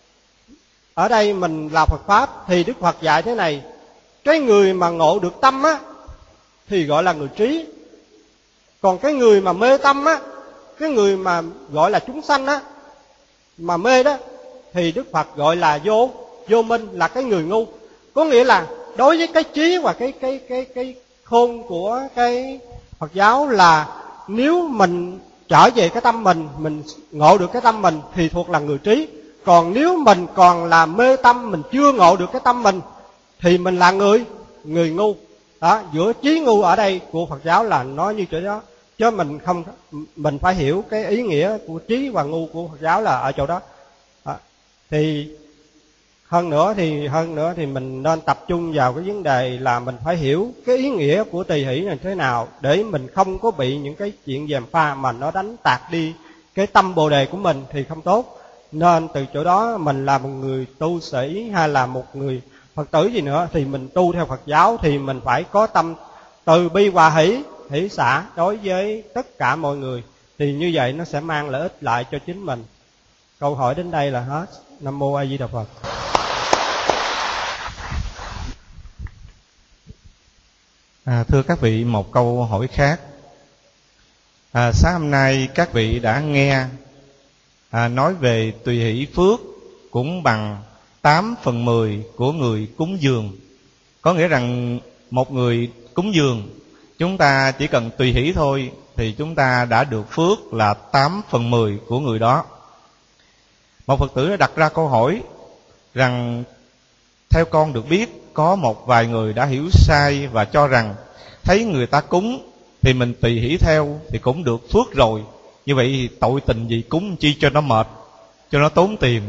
ở đây mình là Phật Pháp, thì Đức Phật dạy thế này, cái người mà ngộ được tâm á thì gọi là người trí. Còn cái người mà mê tâm á, cái người mà gọi là chúng sanh á, mà mê đó, thì Đức Phật gọi là vô vô minh, là cái người ngu. Có nghĩa là đối với cái trí và cái cái cái cái khôn của cái Phật giáo là nếu mình trở về cái tâm mình, mình ngộ được cái tâm mình thì thuộc là người trí. Còn nếu mình còn là mê tâm, mình chưa ngộ được cái tâm mình thì mình là người người ngu. Đó, giữa trí ngu ở đây của Phật giáo là nói như chỗ đó, chứ mình không mình phải hiểu cái ý nghĩa của trí và ngu của Phật giáo là ở chỗ đó. Đó. Thì hơn nữa thì hơn nữa thì mình nên tập trung vào cái vấn đề là mình phải hiểu cái ý nghĩa của tùy hỷ là thế nào, để mình không có bị những cái chuyện gièm pha mà nó đánh tạc đi cái tâm bồ đề của mình thì không tốt. Nên từ chỗ đó mình là một người tu sĩ hay là một người Phật tử gì nữa, thì mình tu theo Phật giáo thì mình phải có tâm từ bi hòa hỷ, hỷ xả đối với tất cả mọi người. Thì như vậy nó sẽ mang lợi ích lại cho chính mình. Câu hỏi đến đây là hết. Nam mô A Di Đà Phật. À, thưa các vị, một câu hỏi khác. À, sáng hôm nay các vị đã nghe à, nói về tùy hỷ phước cũng bằng tám phần mười của người cúng dường. Có nghĩa rằng một người cúng dường, chúng ta chỉ cần tùy hỷ thôi thì chúng ta đã được phước là tám phần mười của người đó. Một Phật tử đã đặt ra câu hỏi rằng theo con được biết có một vài người đã hiểu sai và cho rằng thấy người ta cúng thì mình tùy hỷ theo thì cũng được phước rồi. Như vậy thì tội tình gì cúng chi cho nó mệt, cho nó tốn tiền.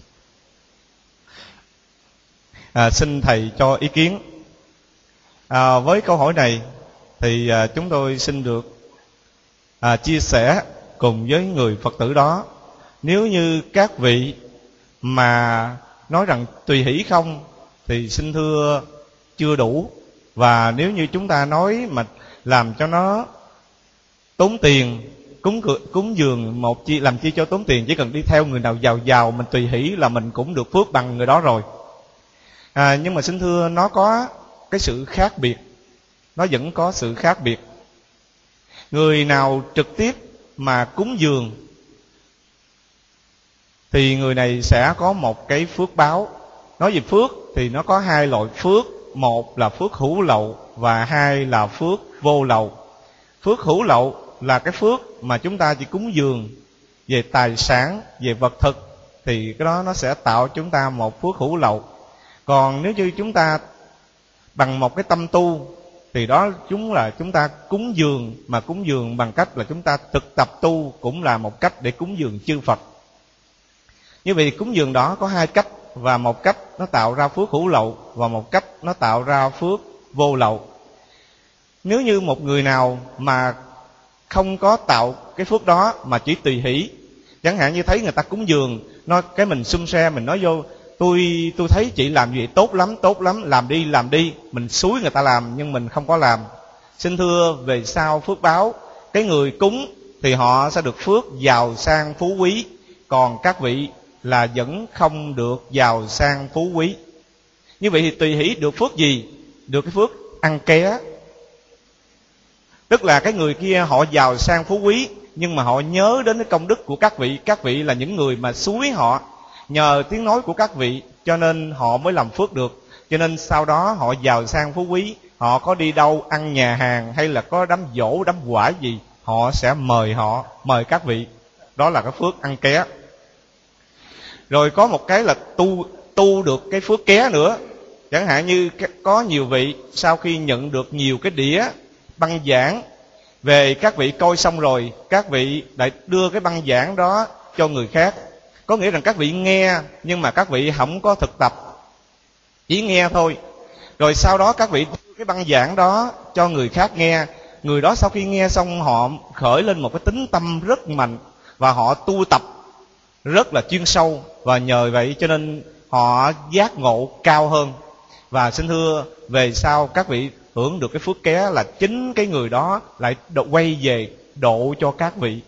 À, xin thầy cho ý kiến. À, với câu hỏi này thì à, chúng tôi xin được à, chia sẻ cùng với người Phật tử đó. Nếu như các vị mà nói rằng tùy hỷ không thì xin thưa chưa đủ. Và nếu như chúng ta nói mà làm cho nó tốn tiền. Cúng cúng dường một chi làm chi cho tốn tiền, chỉ cần đi theo người nào giàu giàu mình tùy hỷ là mình cũng được phước bằng người đó rồi. À, nhưng mà xin thưa, nó có cái sự khác biệt, nó vẫn có sự khác biệt. Người nào trực tiếp mà cúng dường thì người này sẽ có một cái phước báo. Nói về phước thì nó có hai loại phước, một là phước hữu lậu và hai là phước vô lậu. Phước hữu lậu là cái phước mà chúng ta chỉ cúng dường về tài sản, về vật thực, thì cái đó nó sẽ tạo chúng ta một phước hữu lậu. Còn nếu như chúng ta bằng một cái tâm tu thì đó chúng là chúng ta cúng dường, mà cúng dường bằng cách là chúng ta thực tập tu, cũng là một cách để cúng dường chư Phật. Như vậy cúng dường đó có hai cách, và một cách nó tạo ra phước hữu lậu và một cách nó tạo ra phước vô lậu. Nếu như một người nào mà không có tạo cái phước đó mà chỉ tùy hỷ, chẳng hạn như thấy người ta cúng dường, nói cái mình xum xe, mình nói vô, tôi tôi thấy chị làm gì tốt lắm, tốt lắm, làm đi, làm đi, mình xúi người ta làm nhưng mình không có làm. Xin thưa, về sau phước báo, cái người cúng thì họ sẽ được phước giàu sang phú quý, còn các vị là vẫn không được giàu sang phú quý. Như vậy thì tùy hỷ được phước gì? Được cái phước ăn ké. Tức là cái người kia họ giàu sang phú quý, nhưng mà họ nhớ đến cái công đức của các vị. Các vị là những người mà xúi họ, nhờ tiếng nói của các vị cho nên họ mới làm phước được. Cho nên sau đó họ giàu sang phú quý, họ có đi đâu ăn nhà hàng hay là có đám dỗ, đám quả gì, họ sẽ mời họ, mời các vị. Đó là cái phước ăn ké. Rồi có một cái là tu tu được cái phước ké nữa. Chẳng hạn như có nhiều vị sau khi nhận được nhiều cái đĩa băng giảng về, các vị coi xong rồi, các vị lại đưa cái băng giảng đó cho người khác. Có nghĩa rằng các vị nghe nhưng mà các vị không có thực tập, chỉ nghe thôi. Rồi sau đó các vị đưa cái băng giảng đó cho người khác nghe. Người đó sau khi nghe xong họ khởi lên một cái tính tâm rất mạnh, và họ tu tập rất là chuyên sâu, và nhờ vậy cho nên họ giác ngộ cao hơn. Và xin thưa, về sau các vị hưởng được cái phước ké là chính cái người đó lại quay về độ cho các vị.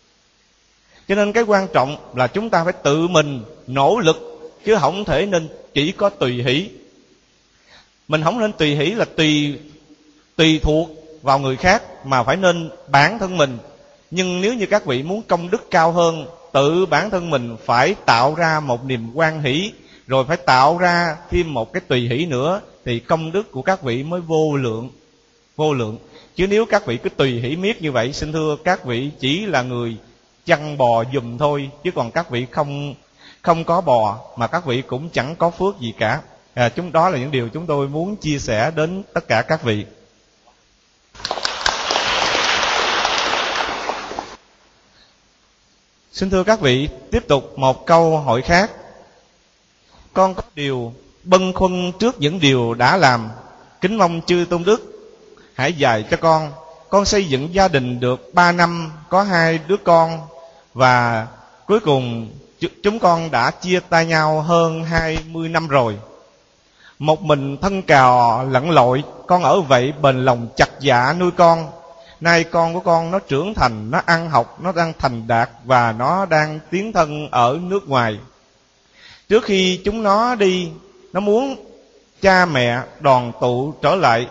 Cho nên cái quan trọng là chúng ta phải tự mình nỗ lực, chứ không thể nên chỉ có tùy hỷ. Mình không nên tùy hỷ là tùy tùy thuộc vào người khác, mà phải nên bản thân mình. Nhưng nếu như các vị muốn công đức cao hơn, tự bản thân mình phải tạo ra một niềm hoan hỷ, rồi phải tạo ra thêm một cái tùy hỷ nữa, thì công đức của các vị mới vô lượng. Vô lượng. Chứ nếu các vị cứ tùy hỷ miết như vậy, xin thưa các vị chỉ là người chăn bò giùm thôi, chứ còn các vị không không có bò, mà các vị cũng chẳng có phước gì cả. À, chúng đó là những điều chúng tôi muốn chia sẻ đến tất cả các vị. Xin thưa các vị, tiếp tục một câu hỏi khác. Con có điều bâng khuâng trước những điều đã làm, kính mong chư tôn đức hãy dạy cho con. Con xây dựng gia đình được ba năm, có hai đứa con, và cuối cùng chúng con đã chia tay nhau hơn hai mươi năm rồi. Một mình thân cào lặn lội, con ở vậy bền lòng chặt dạ nuôi con. Nay con của con nó trưởng thành, nó ăn học, nó đang thành đạt, và nó đang tiến thân ở nước ngoài. Trước khi chúng nó đi, nó muốn cha mẹ đoàn tụ trở lại.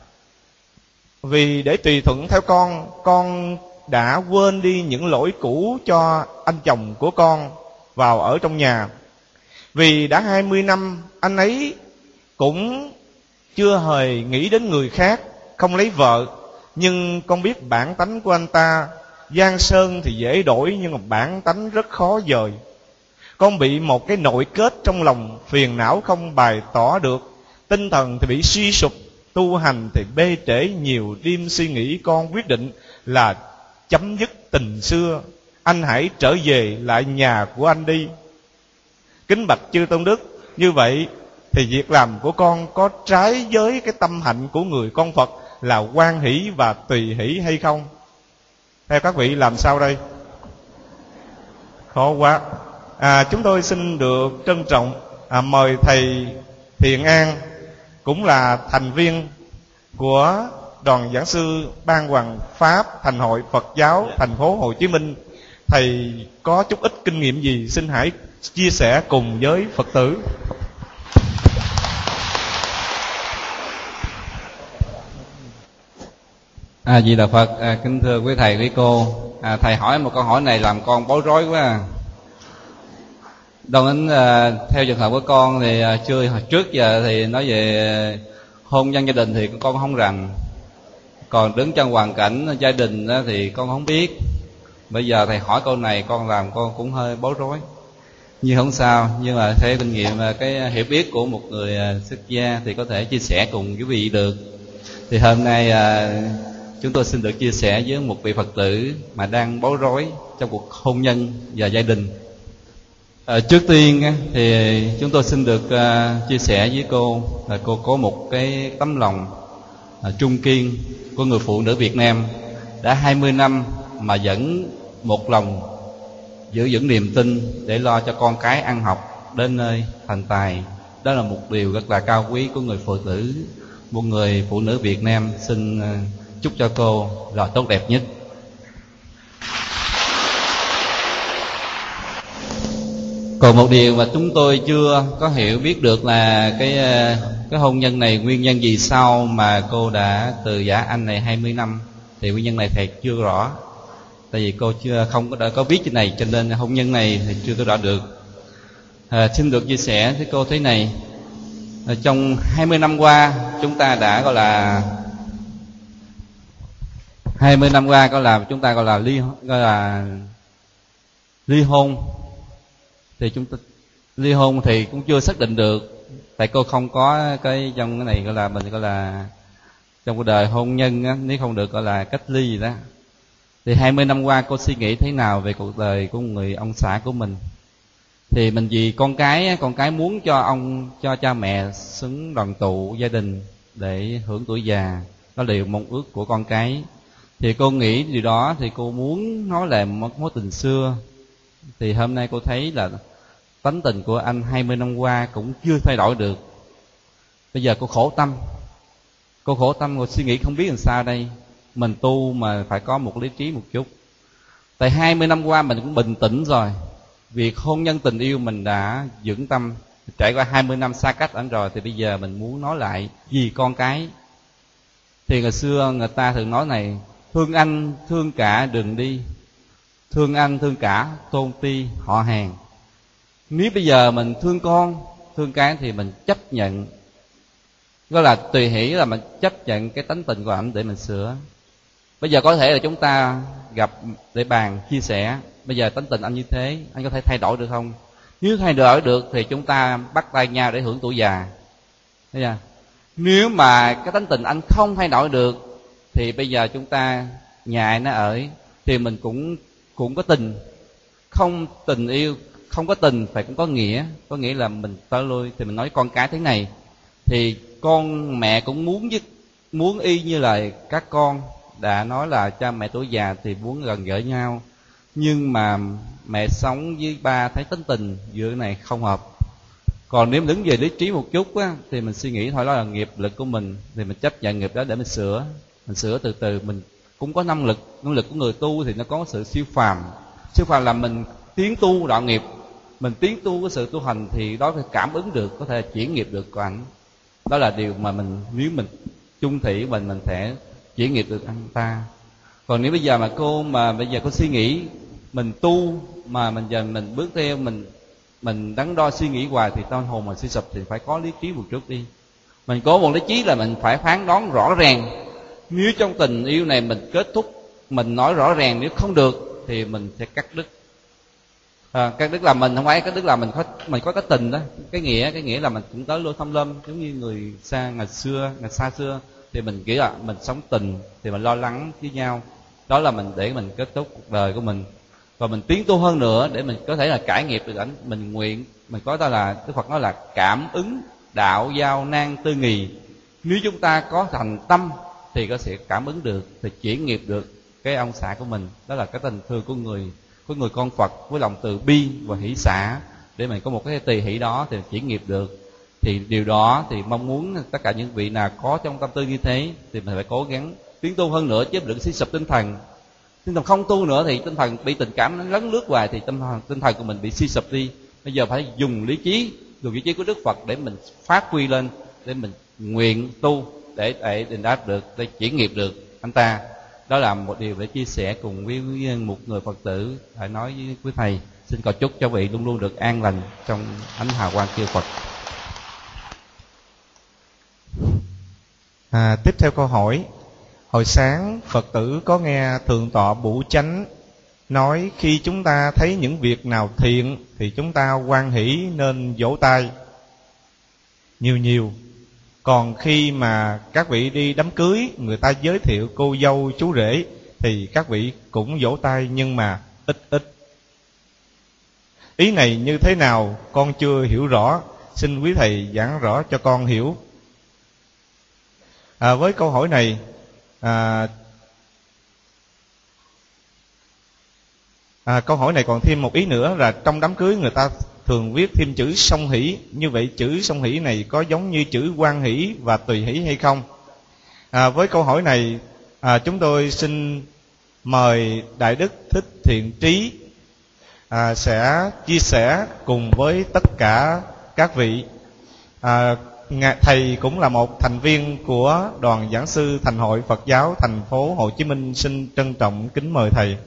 Vì để tùy thuận theo con, con đã quên đi những lỗi cũ cho anh chồng của con vào ở trong nhà. Vì đã hai mươi năm anh ấy cũng chưa hề nghĩ đến người khác, không lấy vợ. Nhưng con biết bản tánh của anh ta, giang sơn thì dễ đổi, nhưng mà bản tánh rất khó dời. Con bị một cái nội kết trong lòng, phiền não không bày tỏ được, tinh thần thì bị suy sụp, tu hành thì bê trễ nhiều đêm suy nghĩ. Con quyết định là chấm dứt tình xưa, anh hãy trở về lại nhà của anh đi. Kính bạch chư tôn đức, như vậy thì việc làm của con có trái với cái tâm hạnh của người con Phật là hoan hỷ và tùy hỷ hay không? Theo các vị làm sao đây? Khó quá. À, chúng tôi xin được trân trọng à, mời thầy Thiện An, cũng là thành viên của đoàn giảng sư Ban Hoàng Pháp Thành hội Phật giáo thành phố Hồ Chí Minh, thầy có chút ít kinh nghiệm gì xin hãy chia sẻ cùng với Phật tử. A Di Đà Phật. À, kính thưa quý thầy quý cô, à, thầy hỏi một câu hỏi này làm con bối rối quá. À. Đâu đến à, theo trường hợp của con thì à, chưa hồi trước giờ thì nói về hôn nhân gia đình thì con không rành, còn đứng trong hoàn cảnh gia đình đó thì con không biết. Bây giờ thầy hỏi câu này con làm con cũng hơi bối rối, nhưng không sao. Nhưng mà theo kinh nghiệm cái hiểu biết của một người xuất gia thì có thể chia sẻ cùng quý vị được. Thì hôm nay à, chúng tôi xin được chia sẻ với một vị Phật tử mà đang bối rối trong cuộc hôn nhân và gia đình. À, trước tiên thì chúng tôi xin được uh, chia sẻ với cô là cô có một cái tấm lòng uh, trung kiên của người phụ nữ Việt Nam đã hai mươi năm mà vẫn một lòng giữ vững niềm tin để lo cho con cái ăn học đến nơi thành tài. Đó là một điều rất là cao quý của người phụ nữ, một người phụ nữ Việt Nam. Xin uh, chúc cho cô là tốt đẹp nhất. Còn một điều mà chúng tôi chưa có hiểu biết được là cái cái hôn nhân này nguyên nhân gì sao mà cô đã từ giả anh này hai mươi năm, thì nguyên nhân này thầy chưa rõ. Tại vì cô chưa không có đã có biết cái này cho nên hôn nhân này thì chưa có rõ được. À, xin được chia sẻ với cô thế này. À, trong hai mươi năm qua chúng ta đã gọi là hai mươi năm qua có làm chúng ta gọi là ly gọi là ly hôn. Thì chúng ta ly hôn thì cũng chưa xác định được, tại cô không có cái trong cái này gọi là mình gọi là trong cuộc đời hôn nhân á, nếu không được gọi là cách ly gì đó. Thì hai mươi năm qua cô suy nghĩ thế nào về cuộc đời của người ông xã của mình? Thì mình vì con cái con cái muốn cho ông cho cha mẹ xứng đoàn tụ gia đình để hưởng tuổi già, đó là điều mong ước của con cái. Thì cô nghĩ điều đó thì cô muốn nói lại một mối tình xưa. Thì hôm nay cô thấy là tánh tình của anh hai mươi năm qua cũng chưa thay đổi được. Bây giờ cô khổ tâm, cô khổ tâm cô suy nghĩ không biết làm sao đây. Mình tu mà phải có một lý trí một chút. Tại hai mươi năm qua mình cũng bình tĩnh rồi, việc hôn nhân tình yêu mình đã vững tâm. Trải qua hai mươi năm xa cách ảnh rồi thì bây giờ mình muốn nói lại vì con cái. Thì ngày xưa người ta thường nói này: thương anh thương cả đừng đi, thương anh thương cả tôn ti họ hàng. Nếu bây giờ mình thương con thương cái thì mình chấp nhận, đó là tùy hỷ, là mình chấp nhận cái tánh tình của ảnh để mình sửa. Bây giờ có thể là chúng ta gặp để bàn chia sẻ, bây giờ tánh tình anh như thế, anh có thể thay đổi được không? Nếu thay đổi được thì chúng ta bắt tay nhau để hưởng tuổi già. Thấy chưa? Nếu mà cái tánh tình anh không thay đổi được thì bây giờ chúng ta nhà ai nó ở, thì mình cũng cũng có tình. Không tình yêu, không có tình phải cũng có nghĩa. Có nghĩa là mình tới lui. Thì mình nói con cái thế này, thì con mẹ cũng muốn với, muốn y như là các con đã nói là cha mẹ tuổi già thì muốn gần gũi nhau. Nhưng mà mẹ sống với ba thấy tính tình giữa này không hợp. Còn nếu đứng về lý trí một chút á, thì mình suy nghĩ thôi đó là nghiệp lực của mình, thì mình chấp nhận nghiệp đó để mình sửa. Mình sửa từ từ. Mình cũng có năng lực. Năng lực của người tu thì nó có sự siêu phàm. Siêu phàm là mình tiến tu đạo nghiệp, mình tiến tu cái sự tu hành, thì đó phải cảm ứng được, có thể chuyển nghiệp được của ảnh. Đó là điều mà mình, nếu mình chung thủy mình mình sẽ chuyển nghiệp được anh ta. Còn nếu bây giờ mà cô mà bây giờ cô suy nghĩ mình tu mà mình giờ mình bước theo mình mình đắn đo suy nghĩ hoài thì tâm hồn mình suy sụp. Thì phải có lý trí một chút đi. Mình có một lý trí là mình phải phán đoán rõ ràng. Nếu trong tình yêu này mình kết thúc, mình nói rõ ràng, nếu không được thì mình sẽ cắt đứt. À, cắt đứt là mình không phải cắt đứt là mình có mình có cái tình đó, cái nghĩa cái nghĩa là mình cũng tới lôi thăm lâm, giống như người xa ngày xưa ngày xa xưa thì mình nghĩ là mình sống tình thì mình lo lắng với nhau. Đó là mình để mình kết thúc cuộc đời của mình, và mình tiến tu hơn nữa để mình có thể là cải nghiệp được ảnh. Mình nguyện mình có ta là Đức Phật nói là cảm ứng đạo giao nan tư nghì. Nếu chúng ta có thành tâm thì có sẽ cảm ứng được, thì chuyển nghiệp được cái ông xã của mình. Đó là cái tình thương của người của người con Phật với lòng từ bi và hỷ xả, để mình có một cái tùy hỷ đó thì chuyển nghiệp được. Thì điều đó thì mong muốn tất cả những vị nào có trong tâm tư như thế thì mình phải cố gắng tiến tu hơn nữa, chứ đừng suy sụp tinh thần. Tinh thần không tu nữa thì tinh thần bị tình cảm nó lấn lướt hoài thì tinh thần, tinh thần của mình bị suy sụp đi. Bây giờ phải dùng lý trí, dùng lý trí của Đức Phật để mình phát huy lên, để mình nguyện tu, để để đền đáp được, để chuyển nghiệp được anh ta. Đó là một điều để chia sẻ cùng với một người Phật tử, phải nói với quý thầy. Xin cầu chúc cho vị luôn luôn được an lành trong ánh hào quang kia Phật. À, tiếp theo câu hỏi. Hồi sáng Phật tử có nghe Thượng tọa Bủ Chánh nói khi chúng ta thấy những việc nào thiện thì chúng ta hoan hỷ nên vỗ tay nhiều nhiều. Còn khi mà các vị đi đám cưới, người ta giới thiệu cô dâu chú rể thì các vị cũng vỗ tay nhưng mà ít ít. Ý này như thế nào con chưa hiểu rõ, xin quý thầy giảng rõ cho con hiểu. À, với câu hỏi này, à, à, câu hỏi này còn thêm một ý nữa là trong đám cưới người ta thường viết thêm chữ song hỷ. Như vậy chữ song hỷ này có giống như chữ hoan hỷ và tùy hỷ hay không? À, với câu hỏi này, à, chúng tôi xin mời Đại Đức Thích Thiện Trí à, sẽ chia sẻ cùng với tất cả các vị. À, Thầy cũng là một thành viên của đoàn giảng sư Thành hội Phật giáo thành phố Hồ Chí Minh, xin trân trọng kính mời thầy.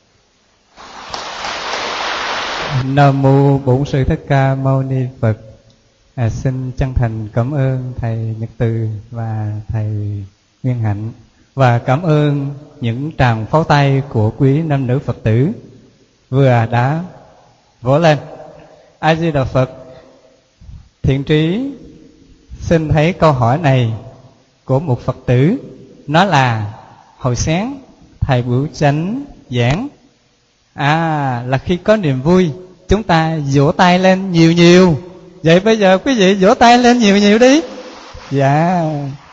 Nam mô Bổn Sư Thích Ca Mâu Ni Phật. À, xin chân thành cảm ơn thầy Nhật Từ và thầy Nguyên Hạnh, và cảm ơn những tràng pháo tay của quý nam nữ Phật tử vừa đã vỗ lên. A Di Đà Phật. Thiện Trí xin thấy câu hỏi này của một Phật tử, nó là hồi sáng thầy Bửu Chánh giảng, à là khi có niềm vui chúng ta vỗ tay lên nhiều nhiều. Vậy bây giờ quý vị vỗ tay lên nhiều nhiều đi. Dạ.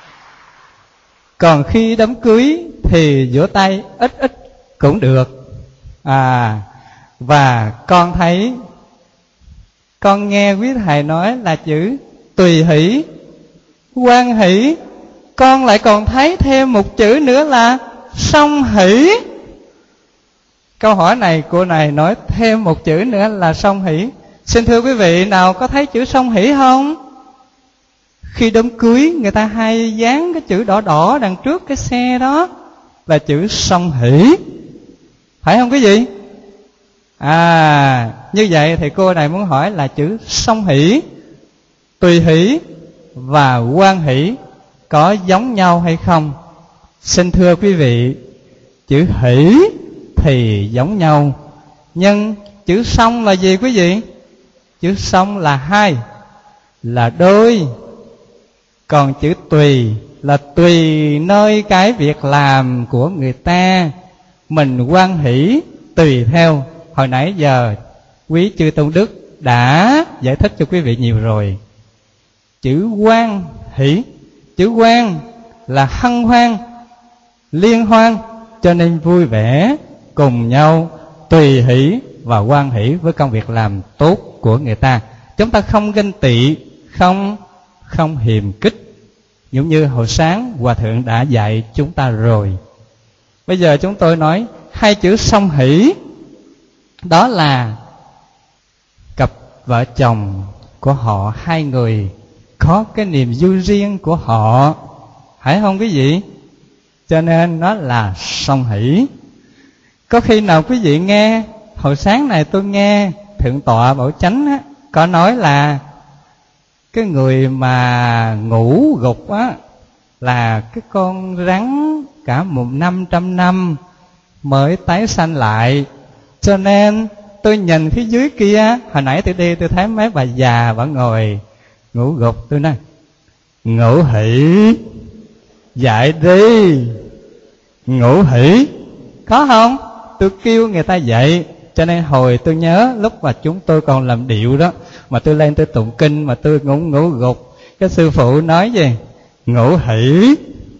Còn khi đám cưới thì vỗ tay ít ít cũng được. À, và con thấy, con nghe quý thầy nói là chữ tùy hỷ, hoan hỷ. Con lại còn thấy thêm một chữ nữa là song hỷ. Câu hỏi này cô này nói thêm một chữ nữa là song hỷ. Xin thưa quý vị, nào có thấy chữ song hỷ không? Khi đám cưới người ta hay dán cái chữ đỏ đỏ đằng trước cái xe đó là chữ song hỷ, phải không quý vị? À, như vậy thì cô này muốn hỏi là chữ song hỷ, tùy hỷ và hoan hỷ có giống nhau hay không? Xin thưa quý vị, chữ hỷ thì giống nhau, nhưng chữ song là gì quý vị? Chữ song là hai, là đôi. Còn chữ tùy là tùy nơi cái việc làm của người ta, mình hoan hỷ tùy theo. Hồi nãy giờ quý chư tôn đức đã giải thích cho quý vị nhiều rồi. Chữ hoan hỷ, chữ hoan là hân hoan, liên hoan, cho nên vui vẻ cùng nhau, tùy hỷ và hoan hỷ với công việc làm tốt của người ta. Chúng ta không ganh tị, không không hiềm khích, giống như hồi sáng Hòa Thượng đã dạy chúng ta rồi. Bây giờ chúng tôi nói hai chữ song hỷ, đó là cặp vợ chồng của họ, hai người có cái niềm vui riêng của họ, phải không quý vị? Cho nên nó là song hỷ. Có khi nào quý vị nghe, hồi sáng này tôi nghe Thượng tọa Bảo Chánh á, có nói là cái người mà ngủ gục á là cái con rắn cả một năm trăm năm mới tái sanh lại. Cho nên tôi nhìn phía dưới kia, hồi nãy tôi đi tôi thấy mấy bà già vẫn ngồi ngủ gục. Tôi nói ngủ hỷ, dậy đi, ngủ hỷ, có không? Tôi kêu người ta dậy. Cho nên hồi tôi nhớ lúc mà chúng tôi còn làm điệu đó, mà tôi lên tôi tụng kinh mà tôi ngủ ngủ gục, cái sư phụ nói gì? Ngủ hỷ.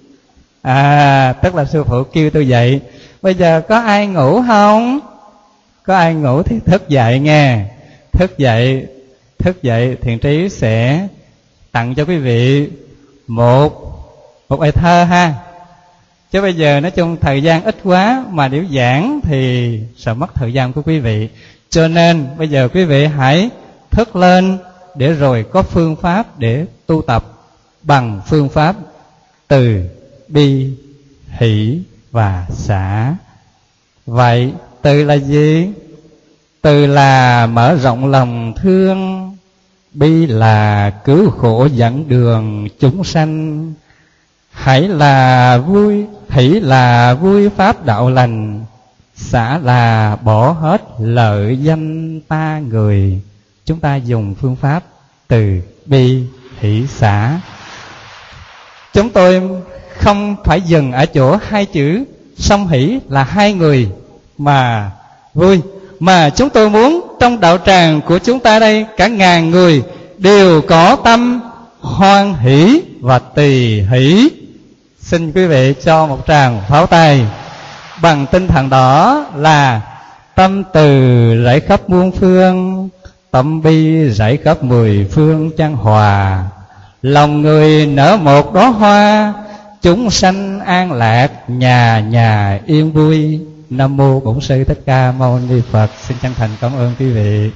À, tức là sư phụ kêu tôi dậy. Bây giờ có ai ngủ không? Có ai ngủ thì thức dậy nghe. Thức dậy, thức dậy Thiện Trí sẽ tặng cho quý vị một một bài thơ ha. Chứ bây giờ nói chung thời gian ít quá, mà nếu giảng thì sợ mất thời gian của quý vị. Cho nên bây giờ quý vị hãy thức lên để rồi có phương pháp để tu tập bằng phương pháp từ bi, hỷ và xả. Vậy từ là gì? Từ là mở rộng lòng thương, bi là cứu khổ dẫn đường chúng sanh, hãy là vui, hỷ là vui pháp đạo lành, xả là bỏ hết lợi danh ta người. Chúng ta dùng phương pháp từ bi hỷ xả. Chúng tôi không phải dừng ở chỗ hai chữ song hỷ là hai người mà vui, mà chúng tôi muốn trong đạo tràng của chúng ta đây cả ngàn người đều có tâm hoan hỷ và tỳ hỷ. Xin quý vị cho một tràng pháo tay. Bằng tinh thần đó là tâm từ rải khắp muôn phương, tâm bi rải khắp mười phương chan hòa, lòng người nở một đóa hoa, chúng sanh an lạc, nhà nhà yên vui. Nam mô Bổn Sư Thích Ca Mâu Ni Phật. Xin chân thành cảm ơn quý vị.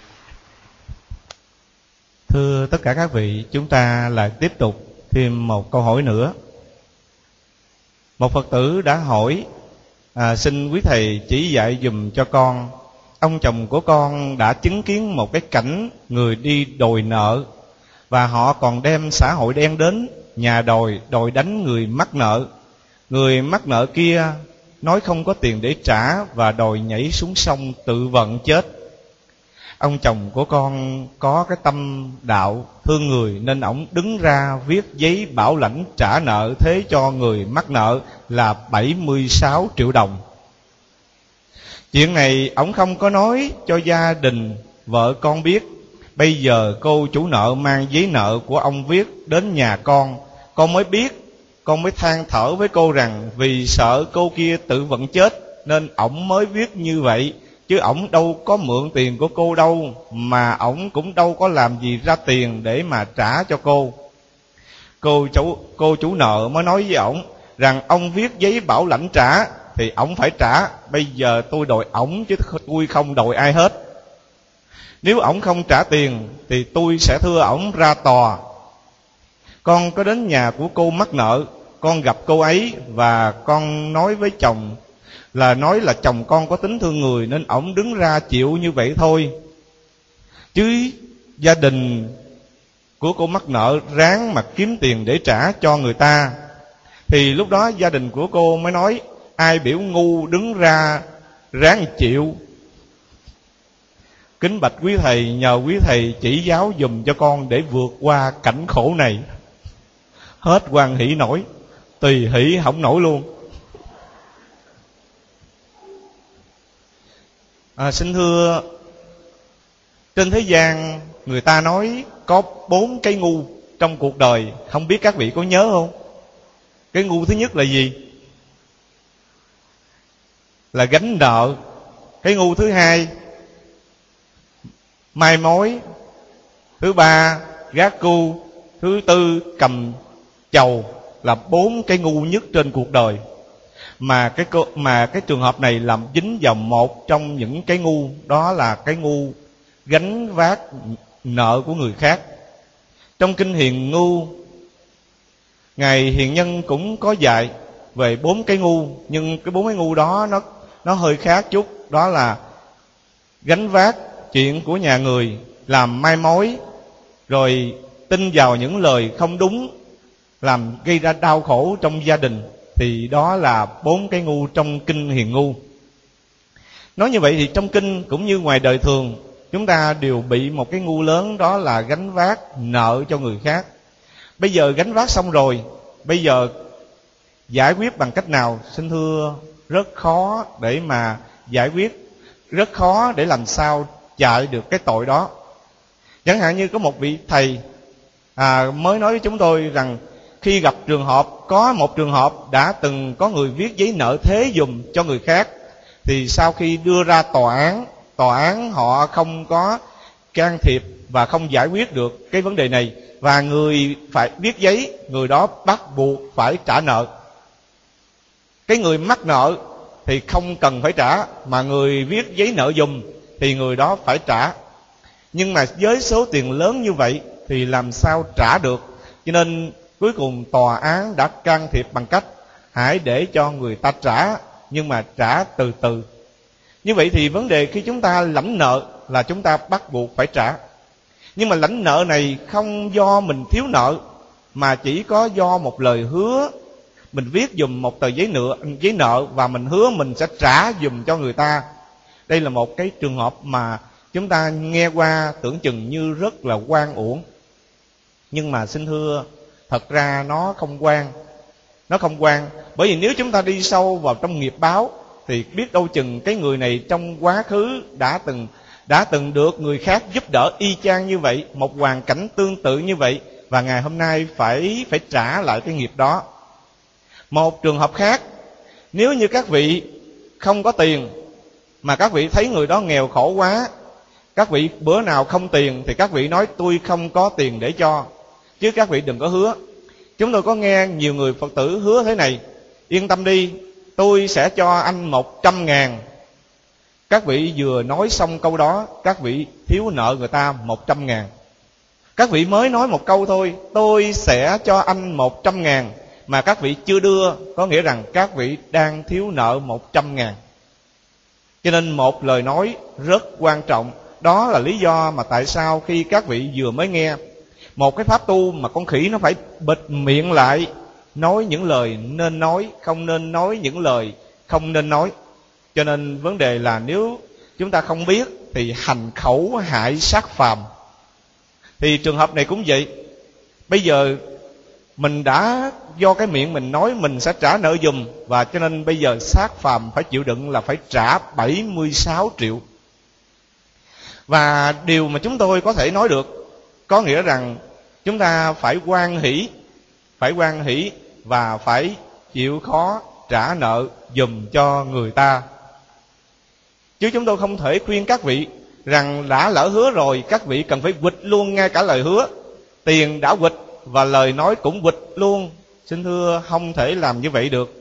Thưa tất cả các vị, chúng ta lại tiếp tục thêm một câu hỏi nữa. Một Phật tử đã hỏi: à, xin quý thầy chỉ dạy dùm cho con, ông chồng của con đã chứng kiến một cái cảnh người đi đòi nợ, và họ còn đem xã hội đen đến nhà đòi, đòi đánh người mắc nợ. Người mắc nợ kia nói không có tiền để trả và đòi nhảy xuống sông tự vận chết. Ông chồng của con có cái tâm đạo thương người nên ổng đứng ra viết giấy bảo lãnh trả nợ thế cho người mắc nợ là bảy mươi sáu triệu đồng. Chuyện này ổng không có nói cho gia đình vợ con biết. Bây giờ cô chủ nợ mang giấy nợ của ông viết đến nhà con, con mới biết. Con mới than thở với cô rằng vì sợ cô kia tự vận chết nên ổng mới viết như vậy, chứ ổng đâu có mượn tiền của cô đâu, mà ổng cũng đâu có làm gì ra tiền để mà trả cho cô. Cô chủ, cô chủ nợ mới nói với ổng rằng ông viết giấy bảo lãnh trả thì ổng phải trả. Bây giờ tôi đòi ổng chứ tôi không đòi ai hết. Nếu ổng không trả tiền thì tôi sẽ thưa ổng ra tòa. Con có đến nhà của cô mắc nợ, con gặp cô ấy và con nói với chồng là nói là chồng con có tính thương người nên ổng đứng ra chịu như vậy thôi. Chứ gia đình của cô mắc nợ ráng mà kiếm tiền để trả cho người ta. Thì lúc đó gia đình của cô mới nói: ai biểu ngu đứng ra ráng chịu. Kính bạch quý thầy, nhờ quý thầy chỉ giáo dùm cho con để vượt qua cảnh khổ này. Hết hoan hỷ nổi, tùy hỷ không nổi luôn. À, xin thưa, trên thế gian người ta nói có bốn cái ngu trong cuộc đời, không biết các vị có nhớ không? Cái ngu thứ nhất là gì? Là gánh nợ. Cái ngu thứ hai mai mối. Thứ ba gác cu. Thứ tư cầm chầu. Là bốn cái ngu nhất trên cuộc đời. Mà cái mà cái trường hợp này làm dính vào một trong những cái ngu, đó là cái ngu gánh vác nợ của người khác. Trong kinh Hiền Ngu, Ngài Hiền Nhân cũng có dạy về bốn cái ngu, nhưng cái bốn cái ngu đó nó nó hơi khác chút. Đó là gánh vác chuyện của nhà người, làm mai mối, rồi tin vào những lời không đúng, làm gây ra đau khổ trong gia đình. Thì đó là bốn cái ngu trong kinh Hiền Ngu. Nói như vậy thì trong kinh cũng như ngoài đời thường, chúng ta đều bị một cái ngu lớn, đó là gánh vác nợ cho người khác. Bây giờ gánh vác xong rồi, bây giờ giải quyết bằng cách nào? Xin thưa, rất khó để mà giải quyết, rất khó để làm sao chạy được cái tội đó. Chẳng hạn như có một vị thầy à, mới nói với chúng tôi rằng khi gặp trường hợp, có một trường hợp đã từng có người viết giấy nợ thế dùm cho người khác, thì sau khi đưa ra tòa án, tòa án họ không có can thiệp và không giải quyết được cái vấn đề này, và và người phải viết giấy, người đó bắt buộc phải trả nợ. Cái người mắc nợ thì không cần phải trả, mà người viết giấy nợ giùm thì người đó phải trả. Nhưng mà với số tiền lớn như vậy thì làm sao trả được? Cho nên cuối cùng tòa án đã can thiệp bằng cách hãy để cho người ta trả, nhưng mà trả từ từ. Như vậy thì vấn đề khi chúng ta lãnh nợ là chúng ta bắt buộc phải trả. Nhưng mà lãnh nợ này không do mình thiếu nợ, mà chỉ có do một lời hứa. Mình viết dùm một tờ giấy nợ, giấy nợ và mình hứa mình sẽ trả dùm cho người ta. Đây là một cái trường hợp mà chúng ta nghe qua tưởng chừng như rất là oan uổng. Nhưng mà xin thưa, thật ra nó không oan. Nó không oan, bởi vì nếu chúng ta đi sâu vào trong nghiệp báo thì biết đâu chừng cái người này trong quá khứ đã từng đã từng được người khác giúp đỡ y chang như vậy, một hoàn cảnh tương tự như vậy, và ngày hôm nay phải phải trả lại cái nghiệp đó. Một trường hợp khác, nếu như các vị không có tiền mà các vị thấy người đó nghèo khổ quá, các vị bữa nào không tiền thì các vị nói tôi không có tiền để cho, chứ các vị đừng có hứa. Chúng tôi có nghe nhiều người Phật tử hứa thế này: yên tâm đi, tôi sẽ cho anh một trăm ngàn. Các vị vừa nói xong câu đó, các vị thiếu nợ người ta một trăm ngàn. Các vị mới nói một câu thôi, tôi sẽ cho anh một trăm ngàn, mà các vị chưa đưa, có nghĩa rằng các vị đang thiếu nợ một trăm ngàn. Cho nên một lời nói rất quan trọng. Đó là lý do mà tại sao khi các vị vừa mới nghe một cái pháp tu mà con khỉ nó phải bịt miệng lại, nói những lời nên nói, không nên nói những lời không nên nói. Cho nên vấn đề là nếu chúng ta không biết thì hành khẩu hại sát phàm. Thì trường hợp này cũng vậy. Bây giờ mình đã do cái miệng mình nói mình sẽ trả nợ giùm, và cho nên bây giờ sát phàm phải chịu đựng là phải trả bảy mươi sáu triệu. Và điều mà chúng tôi có thể nói được có nghĩa rằng chúng ta phải hoan hỷ, phải hoan hỷ và phải chịu khó trả nợ giùm cho người ta. Chứ chúng tôi không thể khuyên các vị rằng đã lỡ hứa rồi các vị cần phải quỵt luôn ngay cả lời hứa. Tiền đã quỵt và lời nói cũng quỵt luôn. Xin thưa, không thể làm như vậy được.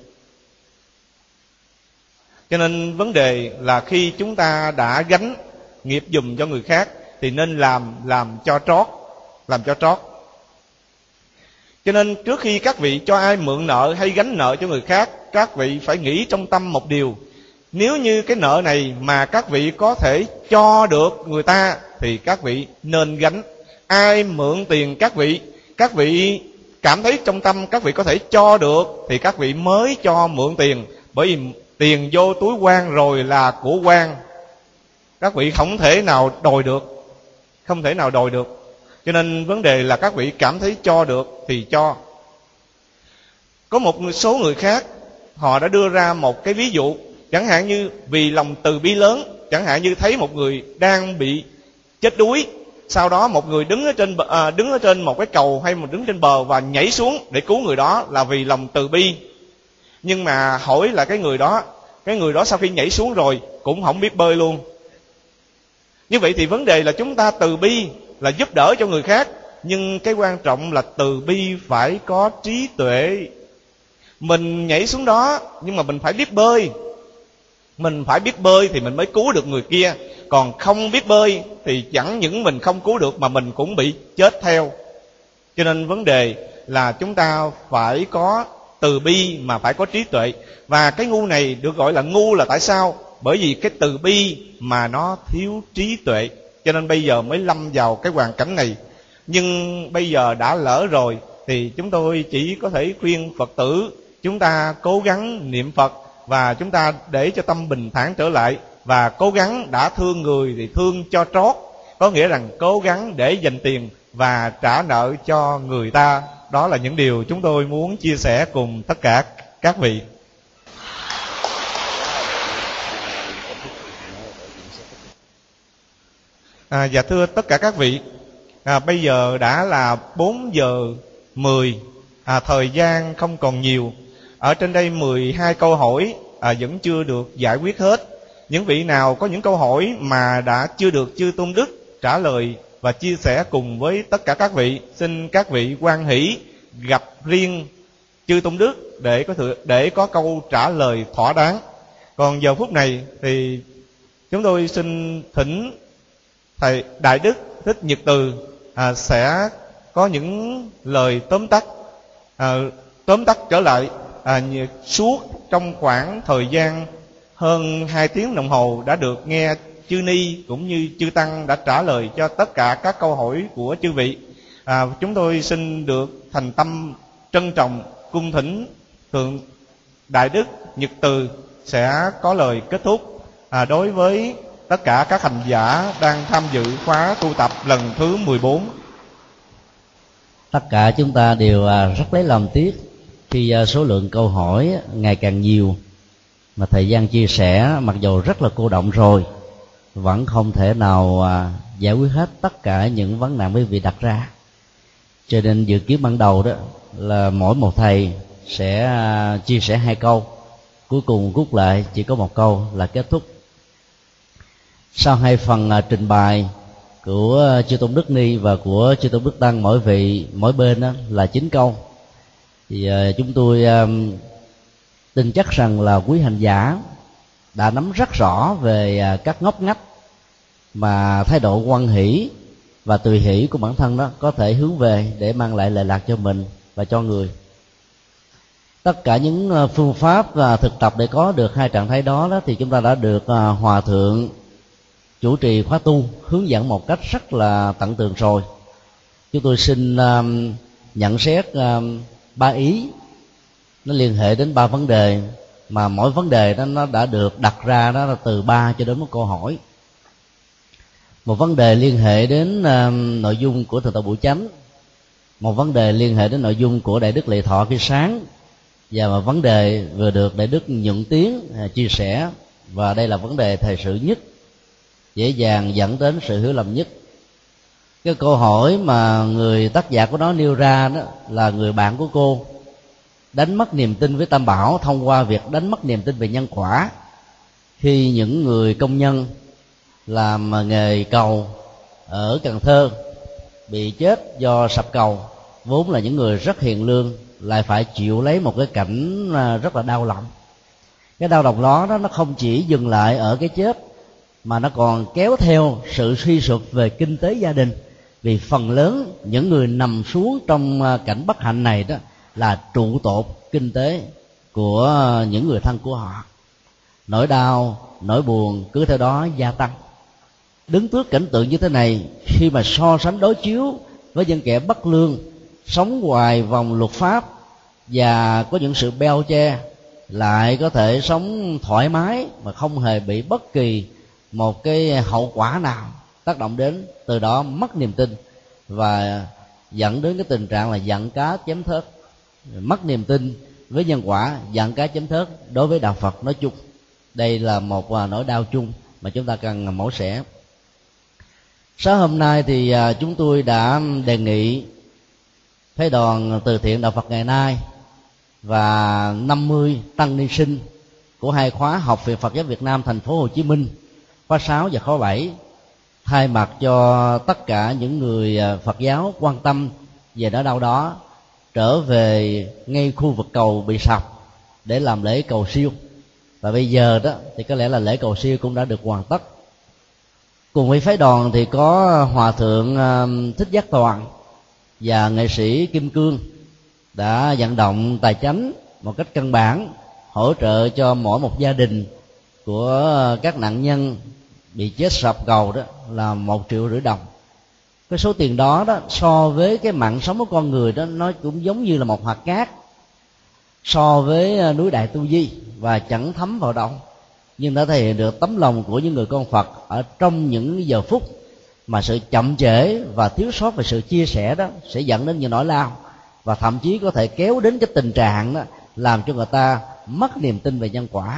Cho nên vấn đề là khi chúng ta đã gánh nghiệp giùm cho người khác thì nên làm làm cho trót, làm cho trót. Cho nên trước khi các vị cho ai mượn nợ hay gánh nợ cho người khác, các vị phải nghĩ trong tâm một điều: nếu như cái nợ này mà các vị có thể cho được người ta thì các vị nên gánh. Ai mượn tiền các vị, các vị cảm thấy trong tâm các vị có thể cho được thì các vị mới cho mượn tiền. Bởi vì tiền vô túi quan rồi là của quan, các vị không thể nào đòi được, không thể nào đòi được. Cho nên vấn đề là các vị cảm thấy cho được thì cho. Có một số người khác họ đã đưa ra một cái ví dụ, chẳng hạn như vì lòng từ bi lớn, chẳng hạn như thấy một người đang bị chết đuối, sau đó một người đứng ở trên à, đứng ở trên một cái cầu hay một đứng trên bờ và nhảy xuống để cứu người đó là vì lòng từ bi. Nhưng mà hỏi là cái người đó, cái người đó sau khi nhảy xuống rồi cũng không biết bơi luôn. Như vậy thì vấn đề là chúng ta từ bi là giúp đỡ cho người khác, nhưng cái quan trọng là từ bi phải có trí tuệ. Mình nhảy xuống đó nhưng mà mình phải biết bơi. Mình phải biết bơi thì mình mới cứu được người kia. Còn không biết bơi thì chẳng những mình không cứu được mà mình cũng bị chết theo. Cho nên vấn đề là chúng ta phải có từ bi mà phải có trí tuệ. Và cái ngu này được gọi là ngu là tại sao? Bởi vì cái từ bi mà nó thiếu trí tuệ, cho nên bây giờ mới lâm vào cái hoàn cảnh này. Nhưng bây giờ đã lỡ rồi thì chúng tôi chỉ có thể khuyên Phật tử chúng ta cố gắng niệm Phật, và chúng ta để cho tâm bình thản trở lại, và cố gắng đã thương người thì thương cho trót, có nghĩa rằng cố gắng để dành tiền và trả nợ cho người ta. Đó là những điều chúng tôi muốn chia sẻ cùng tất cả các vị. À, dạ thưa tất cả các vị, à, bây giờ đã là bốn giờ mười, à, thời gian không còn nhiều. Ở trên đây mười hai câu hỏi à, vẫn chưa được giải quyết hết. Những vị nào có những câu hỏi mà đã chưa được chư Tôn Đức trả lời và chia sẻ cùng với tất cả các vị. Xin các vị hoan hỷ gặp riêng chư tôn đức để có thể, để có câu trả lời thỏa đáng. Còn giờ phút này thì chúng tôi xin thỉnh thầy Đại Đức Thích Nhật Từ à, sẽ có những lời tóm tắt à, tóm tắt trở lại à, suốt trong khoảng thời gian hơn hai tiếng đồng hồ đã được nghe chư ni cũng như chư tăng đã trả lời cho tất cả các câu hỏi của chư vị. À, chúng tôi xin được thành tâm trân trọng cung thỉnh thượng Đại Đức Nhật Từ sẽ có lời kết thúc à, đối với tất cả các hành giả đang tham dự khóa tu tập lần thứ mười bốn. Tất cả chúng ta đều rất lấy làm tiếc khi số lượng câu hỏi ngày càng nhiều, mà thời gian chia sẻ mặc dù rất là cô động rồi, vẫn không thể nào giải quyết hết tất cả những vấn nạn quý vị đặt ra. Cho nên dự kiến ban đầu đó là mỗi một thầy sẽ chia sẻ hai câu, cuối cùng rút lại chỉ có một câu là kết thúc. Sau hai phần trình bày của chư tôn Đức Ni và của chư tôn Đức Tăng, mỗi vị mỗi bên đó là chín câu, thì chúng tôi tin chắc rằng là quý hành giả đã nắm rất rõ về các ngóc ngách mà thái độ hoan hỷ và tùy hỷ của bản thân đó có thể hướng về để mang lại lợi lạc cho mình và cho người. Tất cả những phương pháp và thực tập để có được hai trạng thái đó, đó thì chúng ta đã được Hòa Thượng chủ trì khóa tu hướng dẫn một cách rất là tận tường rồi. Chúng tôi xin um, nhận xét um, ba ý, nó liên hệ đến ba vấn đề, mà mỗi vấn đề đó nó đã được đặt ra đó là từ ba cho đến một câu hỏi. Một vấn đề liên hệ đến um, nội dung của Thượng tọa Bửu Chánh, một vấn đề liên hệ đến nội dung của Đại Đức Lệ Thọ khi sáng, và một vấn đề vừa được Đại Đức Nhuận Tiến uh, chia sẻ, và đây là vấn đề thời sự nhất, dễ dàng dẫn đến sự hiểu lầm nhất. Cái câu hỏi mà người tác giả của nó nêu ra đó là người bạn của cô đánh mất niềm tin với Tam Bảo thông qua việc đánh mất niềm tin về nhân quả. Khi những người công nhân làm nghề cầu ở Cần Thơ bị chết do sập cầu, vốn là những người rất hiền lương, lại phải chịu lấy một cái cảnh rất là đau lòng. Cái đau lòng đó, đó nó không chỉ dừng lại ở cái chết, mà nó còn kéo theo sự suy sụp về kinh tế gia đình. Vì phần lớn những người nằm xuống trong cảnh bất hạnh này đó là trụ cột kinh tế của những người thân của họ. Nỗi đau, nỗi buồn cứ theo đó gia tăng. Đứng trước cảnh tượng như thế này, khi mà so sánh đối chiếu với những kẻ bất lương, sống ngoài vòng luật pháp và có những sự beo che, lại có thể sống thoải mái mà không hề bị bất kỳ một cái hậu quả nào tác động đến, từ đó mất niềm tin và dẫn đến cái tình trạng là giận cá chém thớt. Mất niềm tin với nhân quả, giận cá chém thớt đối với đạo Phật nói chung. Đây là một nỗi đau chung mà chúng ta cần mổ xẻ. Sáng hôm nay thì chúng tôi đã đề nghị Phái đoàn từ thiện đạo Phật ngày nay và năm mươi tăng ni sinh của hai khóa Học viện Phật giáo Việt Nam thành phố Hồ Chí Minh, khóa sáu và khóa bảy, thay mặt cho tất cả những người Phật giáo quan tâm về nỗi đau đó, trở về ngay khu vực cầu bị sập để làm lễ cầu siêu. Và bây giờ đó thì có lẽ là lễ cầu siêu cũng đã được hoàn tất. Cùng với phái đoàn thì có Hòa Thượng Thích Giác Toàn và nghệ sĩ Kim Cương đã vận động tài chánh một cách căn bản, hỗ trợ cho mỗi một gia đình của các nạn nhân bị chết sập cầu đó là một triệu rưỡi đồng. Cái số tiền đó đó so với cái mạng sống của con người đó, nó cũng giống như là một hạt cát so với núi Đại Tu Di, và chẳng thấm vào đâu, nhưng đã thể hiện được tấm lòng của những người con Phật ở trong những giờ phút mà sự chậm trễ và thiếu sót về sự chia sẻ đó sẽ dẫn đến những nỗi lao, và thậm chí có thể kéo đến cái tình trạng đó làm cho người ta mất niềm tin về nhân quả.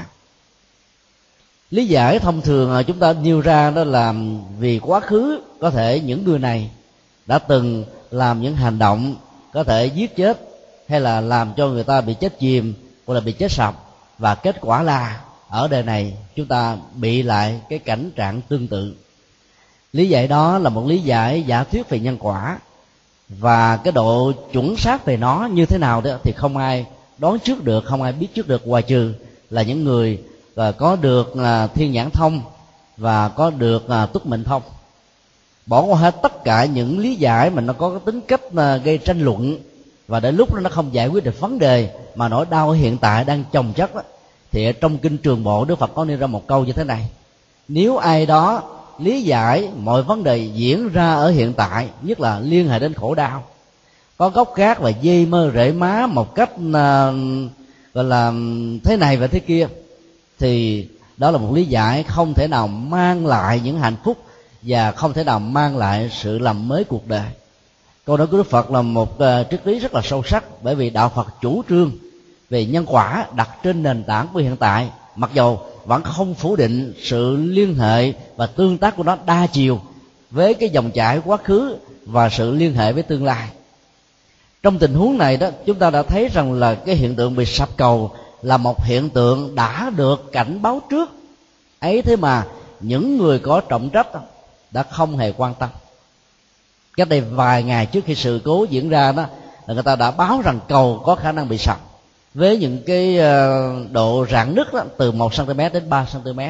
Lý giải thông thường chúng ta nêu ra đó là vì quá khứ có thể những người này đã từng làm những hành động có thể giết chết hay là làm cho người ta bị chết chìm hoặc là bị chết sập, và kết quả là ở đời này chúng ta bị lại cái cảnh trạng tương tự. Lý giải đó là một lý giải giả thuyết về nhân quả, và cái độ chuẩn xác về nó như thế nào đó thì không ai đoán trước được, không ai biết trước được, ngoài trừ là những người và có được à, thiên nhãn thông và có được à, túc mệnh thông. Bỏ qua hết tất cả những lý giải mà nó có cái tính cách à, gây tranh luận, và đến lúc đó nó không giải quyết được vấn đề mà nỗi đau hiện tại đang chồng chất đó, thì ở trong kinh Trường Bộ Đức Phật có nêu ra một câu như thế này: nếu ai đó lý giải mọi vấn đề diễn ra ở hiện tại, nhất là liên hệ đến khổ đau, có gốc gác và dây mơ rễ má một cách uh, gọi là thế này và thế kia, thì đó là một lý giải không thể nào mang lại những hạnh phúc và không thể nào mang lại sự làm mới cuộc đời. Câu nói của Đức Phật là một uh, triết lý rất là sâu sắc, bởi vì đạo Phật chủ trương về nhân quả đặt trên nền tảng của hiện tại, mặc dầu vẫn không phủ định sự liên hệ và tương tác của nó đa chiều với cái dòng chảy quá khứ và sự liên hệ với tương lai. Trong tình huống này đó, chúng ta đã thấy rằng là cái hiện tượng bị sập cầu là một hiện tượng đã được cảnh báo trước ấy, thế mà những người có trọng trách đã không hề quan tâm. Cách đây vài ngày trước khi sự cố diễn ra đó, là người ta đã báo rằng cầu có khả năng bị sập với những cái độ rạn nứt đó, từ một xăng ti mét đến ba xăng ti mét.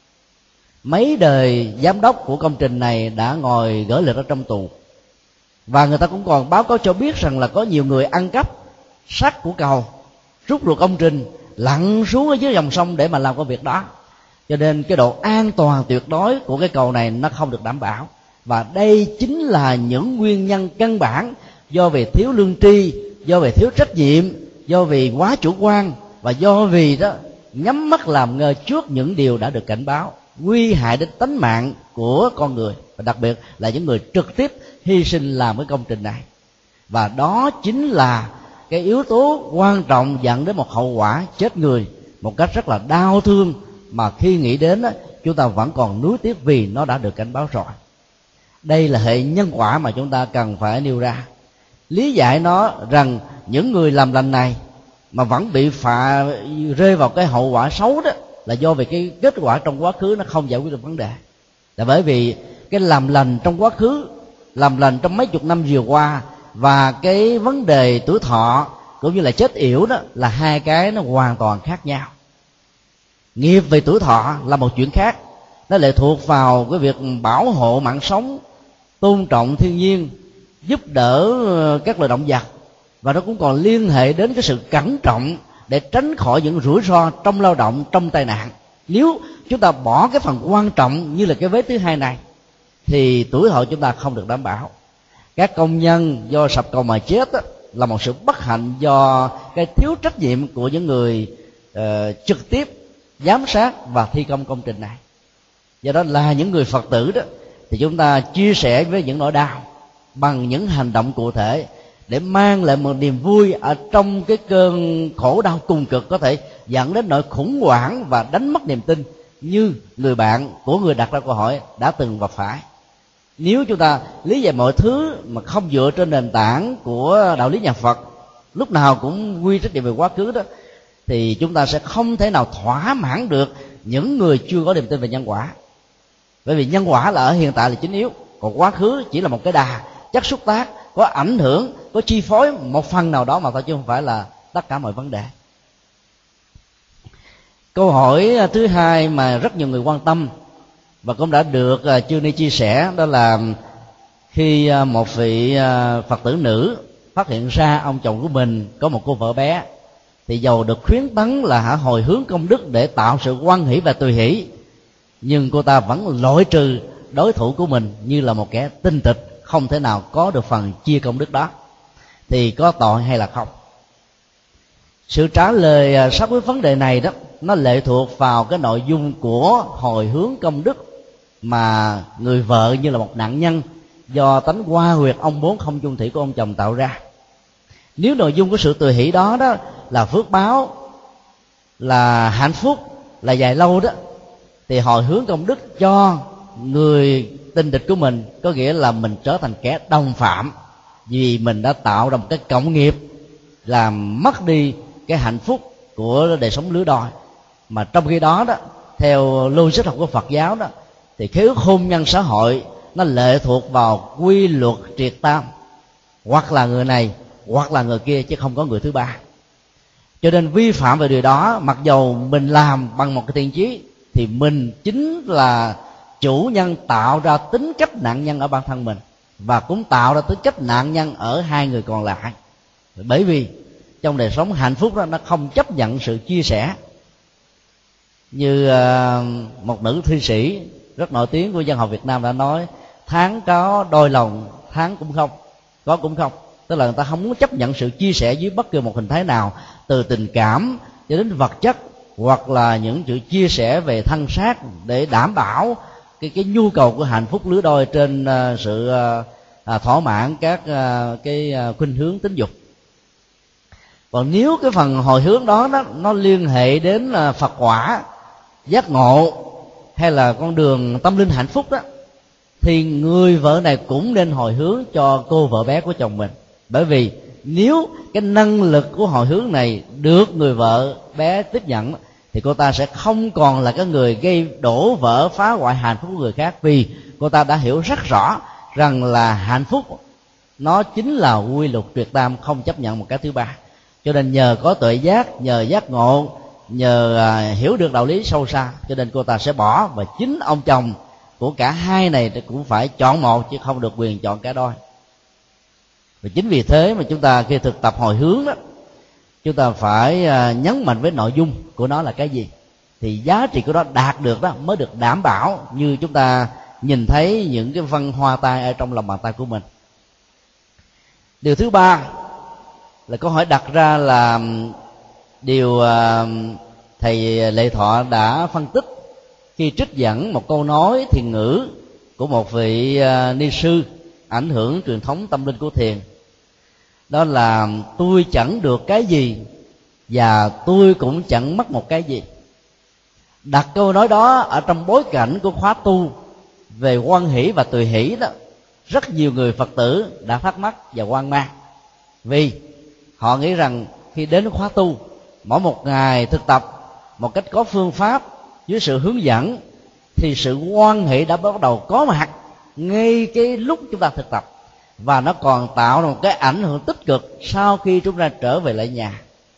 Mấy đời giám đốc của công trình này đã ngồi gỡ lệch ở trong tù, và người ta cũng còn báo cáo cho biết rằng là có nhiều người ăn cắp sắt của cầu, rút ruột công trình, lặn xuống ở dưới dòng sông để mà làm công việc đó. Cho nên cái độ an toàn tuyệt đối của cái cầu này nó không được đảm bảo, và đây chính là những nguyên nhân căn bản do về thiếu lương tri, do về thiếu trách nhiệm, do vì quá chủ quan, và do vì đó nhắm mắt làm ngơ trước những điều đã được cảnh báo, nguy hại đến tính mạng của con người, và đặc biệt là những người trực tiếp hy sinh làm cái công trình này. Và đó chính là cái yếu tố quan trọng dẫn đến một hậu quả chết người một cách rất là đau thương, mà khi nghĩ đến đó, chúng ta vẫn còn nuối tiếc vì nó đã được cảnh báo rồi. Đây là hệ nhân quả mà chúng ta cần phải nêu ra. Lý giải nó rằng những người làm lành này mà vẫn bị phạ rơi vào cái hậu quả xấu đó là do vì cái kết quả trong quá khứ nó không giải quyết được vấn đề. Là bởi vì cái làm lành trong quá khứ, làm lành trong mấy chục năm vừa qua, và cái vấn đề tuổi thọ cũng như là chết yểu đó là hai cái nó hoàn toàn khác nhau. Nghiệp về tuổi thọ là một chuyện khác, nó lệ thuộc vào cái việc bảo hộ mạng sống, tôn trọng thiên nhiên, giúp đỡ các loài động vật, và nó cũng còn liên hệ đến cái sự cẩn trọng để tránh khỏi những rủi ro trong lao động, trong tai nạn. Nếu chúng ta bỏ cái phần quan trọng như là cái vế thứ hai này thì tuổi thọ chúng ta không được đảm bảo. Các công nhân do sập cầu mà chết đó, là một sự bất hạnh do cái thiếu trách nhiệm của những người uh, trực tiếp giám sát và thi công công trình này. Do đó là những người Phật tử đó thì chúng ta chia sẻ với những nỗi đau bằng những hành động cụ thể để mang lại một niềm vui ở trong cái cơn khổ đau cùng cực có thể dẫn đến nỗi khủng hoảng và đánh mất niềm tin, như người bạn của người đặt ra câu hỏi đã từng gặp phải. Nếu chúng ta lý giải mọi thứ mà không dựa trên nền tảng của đạo lý nhà Phật, lúc nào cũng quy trách nhiệm về quá khứ đó, thì chúng ta sẽ không thể nào thỏa mãn được những người chưa có niềm tin về nhân quả. Bởi vì nhân quả là ở hiện tại là chính yếu, còn quá khứ chỉ là một cái đà chất xúc tác, có ảnh hưởng, có chi phối một phần nào đó mà thôi, chứ không phải là tất cả mọi vấn đề. Câu hỏi thứ hai mà rất nhiều người quan tâm và cũng đã được Chư Ni chia sẻ, đó là khi một vị Phật tử nữ phát hiện ra ông chồng của mình có một cô vợ bé, thì dầu được khuyến tấn là hả hồi hướng công đức để tạo sự hoan hỷ và tùy hỷ, nhưng cô ta vẫn loại trừ đối thủ của mình như là một kẻ tinh tịch, không thể nào có được phần chia công đức đó. Thì có tội hay là không? Sự trả lời sát với vấn đề này đó, nó lệ thuộc vào cái nội dung của hồi hướng công đức mà người vợ như là một nạn nhân do tánh hoa huyệt ông bốn không chung thủy của ông chồng tạo ra. Nếu nội dung của sự tùy hỷ đó đó là phước báo, là hạnh phúc, là dài lâu đó, thì hồi hướng công đức cho người tình địch của mình có nghĩa là mình trở thành kẻ đồng phạm, vì mình đã tạo ra một cái cộng nghiệp làm mất đi cái hạnh phúc của đời sống lứa đôi. Mà trong khi đó đó, theo logic học của Phật giáo đó, thì khế ước hôn nhân xã hội nó lệ thuộc vào quy luật triệt tam, hoặc là người này hoặc là người kia, chứ không có người thứ ba. Cho nên vi phạm về điều đó, mặc dầu mình làm bằng một cái thiện chí, thì mình chính là chủ nhân tạo ra tính cách nạn nhân ở bản thân mình, và cũng tạo ra tính cách nạn nhân ở hai người còn lại. Bởi vì trong đời sống hạnh phúc đó, nó không chấp nhận sự chia sẻ. Như uh, một nữ thi sĩ rất nổi tiếng của văn học Việt Nam đã nói: tháng có đôi lòng, tháng cũng không, có cũng không. Tức là người ta không muốn chấp nhận sự chia sẻ dưới bất kỳ một hình thái nào, từ tình cảm cho đến vật chất, hoặc là những sự chia sẻ về thân xác, để đảm bảo cái cái nhu cầu của hạnh phúc lứa đôi trên uh, sự uh, thỏa mãn các uh, cái uh, khuynh hướng tính dục. Còn nếu cái phần hồi hướng đó, đó nó liên hệ đến uh, Phật quả, giác ngộ, hay là con đường tâm linh hạnh phúc đó, thì người vợ này cũng nên hồi hướng cho cô vợ bé của chồng mình. Bởi vì nếu cái năng lực của hồi hướng này được người vợ bé tiếp nhận, thì cô ta sẽ không còn là cái người gây đổ vỡ, phá hoại hạnh phúc của người khác. Vì cô ta đã hiểu rất rõ rằng là hạnh phúc nó chính là quy luật tuyệt tam, không chấp nhận một cái thứ ba. Cho nên nhờ có tuệ giác, nhờ giác ngộ, nhờ à, hiểu được đạo lý sâu xa, cho nên cô ta sẽ bỏ. Và chính ông chồng của cả hai này cũng phải chọn một, chứ không được quyền chọn cả đôi. Và chính vì thế mà chúng ta khi thực tập hồi hướng đó, chúng ta phải à, nhấn mạnh với nội dung của nó là cái gì, thì giá trị của nó đạt được đó mới được đảm bảo, như chúng ta nhìn thấy những cái văn hoa tay ở trong lòng bàn tay của mình. Điều thứ ba là câu hỏi đặt ra là điều à, thầy Lệ Thọ đã phân tích khi trích dẫn một câu nói thiền ngữ của một vị à, ni sư ảnh hưởng truyền thống tâm linh của thiền. Đó là: tôi chẳng được cái gì và tôi cũng chẳng mất một cái gì. Đặt câu nói đó ở trong bối cảnh của khóa tu về hoan hỷ và tùy hỷ đó, rất nhiều người Phật tử đã thắc mắc và hoang mang. Vì họ nghĩ rằng khi đến khóa tu, mỗi một ngày thực tập một cách có phương pháp, dưới sự hướng dẫn, thì sự hoan hỷ đã bắt đầu có mặt ngay cái lúc chúng ta thực tập, và nó còn tạo ra một cái ảnh hưởng tích cực sau khi chúng ta trở về lại nhà.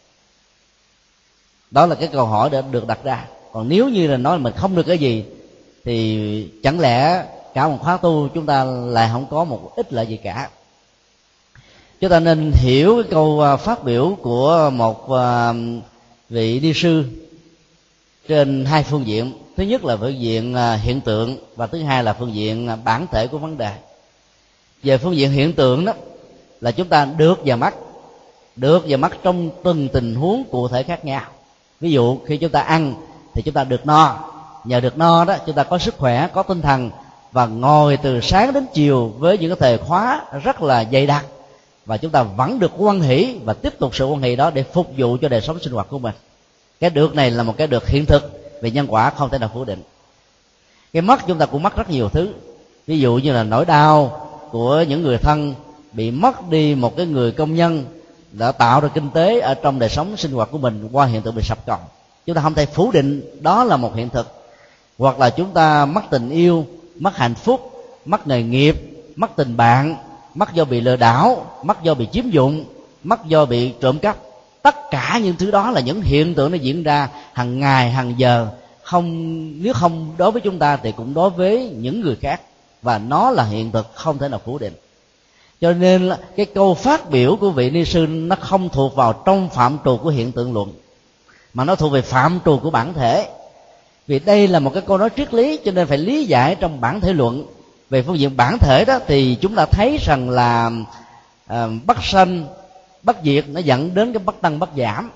Đó là cái câu hỏi đã được đặt ra. Còn nếu như là nói mình không được cái gì, thì chẳng lẽ cả một khóa tu chúng ta lại không có một ích lợi gì cả. Chúng ta nên hiểu cái câu phát biểu của một vị ni sư trên hai phương diện. Thứ nhất là phương diện hiện tượng, và thứ hai là phương diện bản thể của vấn đề. Về phương diện hiện tượng đó, là chúng ta được và mất, được và mất trong từng tình huống cụ thể khác nhau. Ví dụ khi chúng ta ăn thì chúng ta được no, nhờ được no đó chúng ta có sức khỏe, có tinh thần, và ngồi từ sáng đến chiều với những cái thời khóa rất là dày đặc, và chúng ta vẫn được hoan hỷ và tiếp tục sự hoan hỷ đó để phục vụ cho đời sống sinh hoạt của mình. Cái được này là một cái được hiện thực về nhân quả, không thể nào phủ định. Cái mất, chúng ta cũng mất rất nhiều thứ. Ví dụ như là nỗi đau của những người thân bị mất đi một cái người công nhân đã tạo ra kinh tế ở trong đời sống sinh hoạt của mình qua hiện tượng bị sập còng. Chúng ta không thể phủ định đó là một hiện thực. Hoặc là chúng ta mất tình yêu, mất hạnh phúc, mất nghề nghiệp, mất tình bạn, mất do bị lừa đảo, mất do bị chiếm dụng, mất do bị trộm cắp. Tất cả những thứ đó là những hiện tượng nó diễn ra hàng ngày, hàng giờ. Không, nếu không đối với chúng ta thì cũng đối với những người khác, và nó là hiện thực không thể nào phủ định. Cho nên cái câu phát biểu của vị ni sư nó không thuộc vào trong phạm trù của hiện tượng luận, mà nó thuộc về phạm trù của bản thể. Vì đây là một cái câu nói triết lý, cho nên phải lý giải trong bản thể luận. Về phương diện bản thể đó thì chúng ta thấy rằng là à, bất sanh bất diệt nó dẫn đến cái bất tăng bất giảm.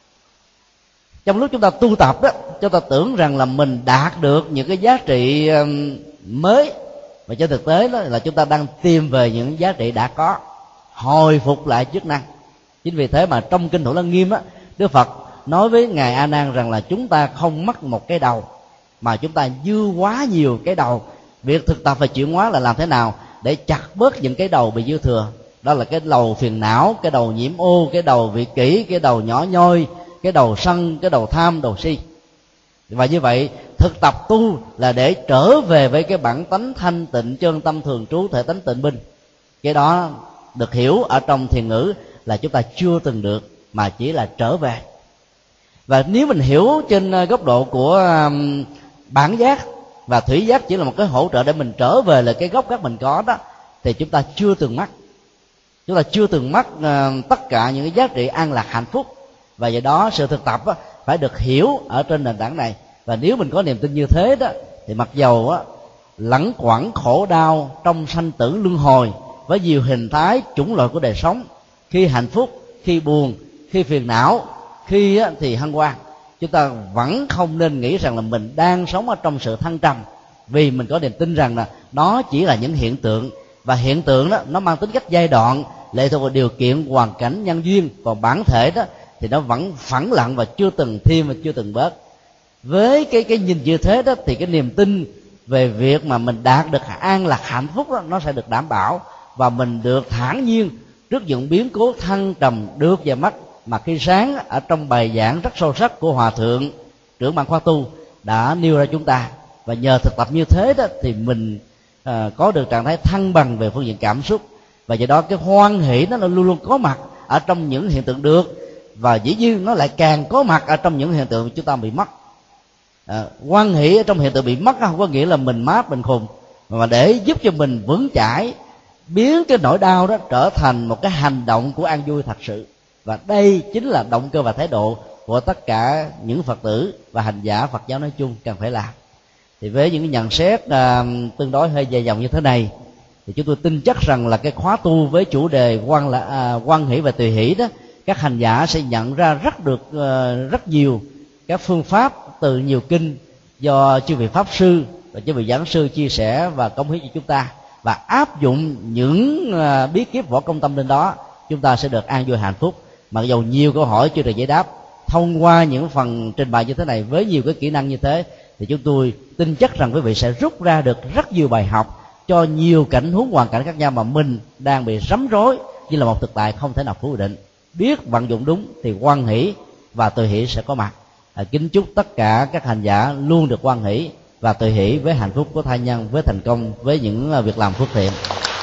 Trong lúc chúng ta tu tập đó, chúng ta tưởng rằng là mình đạt được những cái giá trị mới, mà trên thực tế đó là chúng ta đang tìm về những giá trị đã có, hồi phục lại chức năng. Chính vì thế mà trong kinh Thủ Lăng Nghiêm á, Đức Phật nói với ngài A Nan rằng là chúng ta không mất một cái đầu, mà chúng ta dư quá nhiều cái đầu. Việc thực tập và chuyển hóa là làm thế nào để chặt bớt những cái đầu bị dư thừa. Đó là cái đầu phiền não, cái đầu nhiễm ô, cái đầu vị kỷ, cái đầu nhỏ nhoi, cái đầu sân, cái đầu tham, đầu si. Và như vậy thực tập tu là để trở về với cái bản tánh thanh tịnh chân tâm thường trú thể tánh tịnh minh. Cái đó được hiểu ở trong thiền ngữ là chúng ta chưa từng được, mà chỉ là trở về. Và nếu mình hiểu trên góc độ của um, bản giác và thủy giác chỉ là một cái hỗ trợ để mình trở về lại cái gốc gác mình có đó, thì chúng ta chưa từng mắc chúng ta chưa từng mắc uh, tất cả những cái giá trị an lạc hạnh phúc. Và do đó sự thực tập á, phải được hiểu ở trên nền tảng này. Và nếu mình có niềm tin như thế đó, thì mặc dầu á, lẳng quẩn khổ đau trong sanh tử luân hồi với nhiều hình thái chủng loại của đời sống, khi hạnh phúc, khi buồn, khi phiền não, khi á, thì hân hoan, chúng ta vẫn không nên nghĩ rằng là mình đang sống ở trong sự thăng trầm, vì mình có niềm tin rằng là nó chỉ là những hiện tượng, và hiện tượng đó nó mang tính cách giai đoạn, lệ thuộc vào điều kiện hoàn cảnh nhân duyên. Còn bản thể đó thì nó vẫn phẳng lặng và chưa từng thêm và chưa từng bớt. Với cái cái nhìn như thế đó, thì cái niềm tin về việc mà mình đạt được an lạc hạnh phúc đó, nó sẽ được đảm bảo, và mình được thản nhiên trước những biến cố thăng trầm được và mất. Mà khi sáng ở trong bài giảng rất sâu sắc của Hòa Thượng trưởng ban khóa tu đã nêu ra chúng ta, và nhờ thực tập như thế đó thì mình à, có được trạng thái thăng bằng về phương diện cảm xúc. Và do đó cái hoan hỷ nó luôn luôn có mặt ở trong những hiện tượng được, và dĩ nhiên nó lại càng có mặt ở trong những hiện tượng chúng ta bị mất. À, hoan hỷ ở trong hiện tượng bị mất không có nghĩa là mình mát mình khùng, mà để giúp cho mình vững chãi, biến cái nỗi đau đó trở thành một cái hành động của an vui thật sự. Và đây chính là động cơ và thái độ của tất cả những Phật tử và hành giả Phật giáo nói chung cần phải làm. Thì với những nhận xét uh, tương đối hơi dài dòng như thế này, thì chúng tôi tin chắc rằng là cái khóa tu với chủ đề quan là uh, quan hỷ và tùy hỷ đó, các hành giả sẽ nhận ra rất được uh, rất nhiều các phương pháp từ nhiều kinh do chư vị pháp sư và chư vị giảng sư chia sẻ và cống hiến cho chúng ta, và áp dụng những uh, bí kíp võ công tâm linh đó, chúng ta sẽ được an vui hạnh phúc. Mặc dù nhiều câu hỏi chưa được giải đáp, thông qua những phần trình bày như thế này với nhiều cái kỹ năng như thế, thì chúng tôi tin chắc rằng quý vị sẽ rút ra được rất nhiều bài học cho nhiều cảnh huống hoàn cảnh khác nhau mà mình đang bị rắm rối như là một thực tại không thể nào phủ định. Biết vận dụng đúng thì hoan hỷ và tùy hỷ sẽ có mặt. À, kính chúc tất cả các hành giả luôn được hoan hỷ và tùy hỷ với hạnh phúc của tha nhân, với thành công, với những việc làm phước thiện.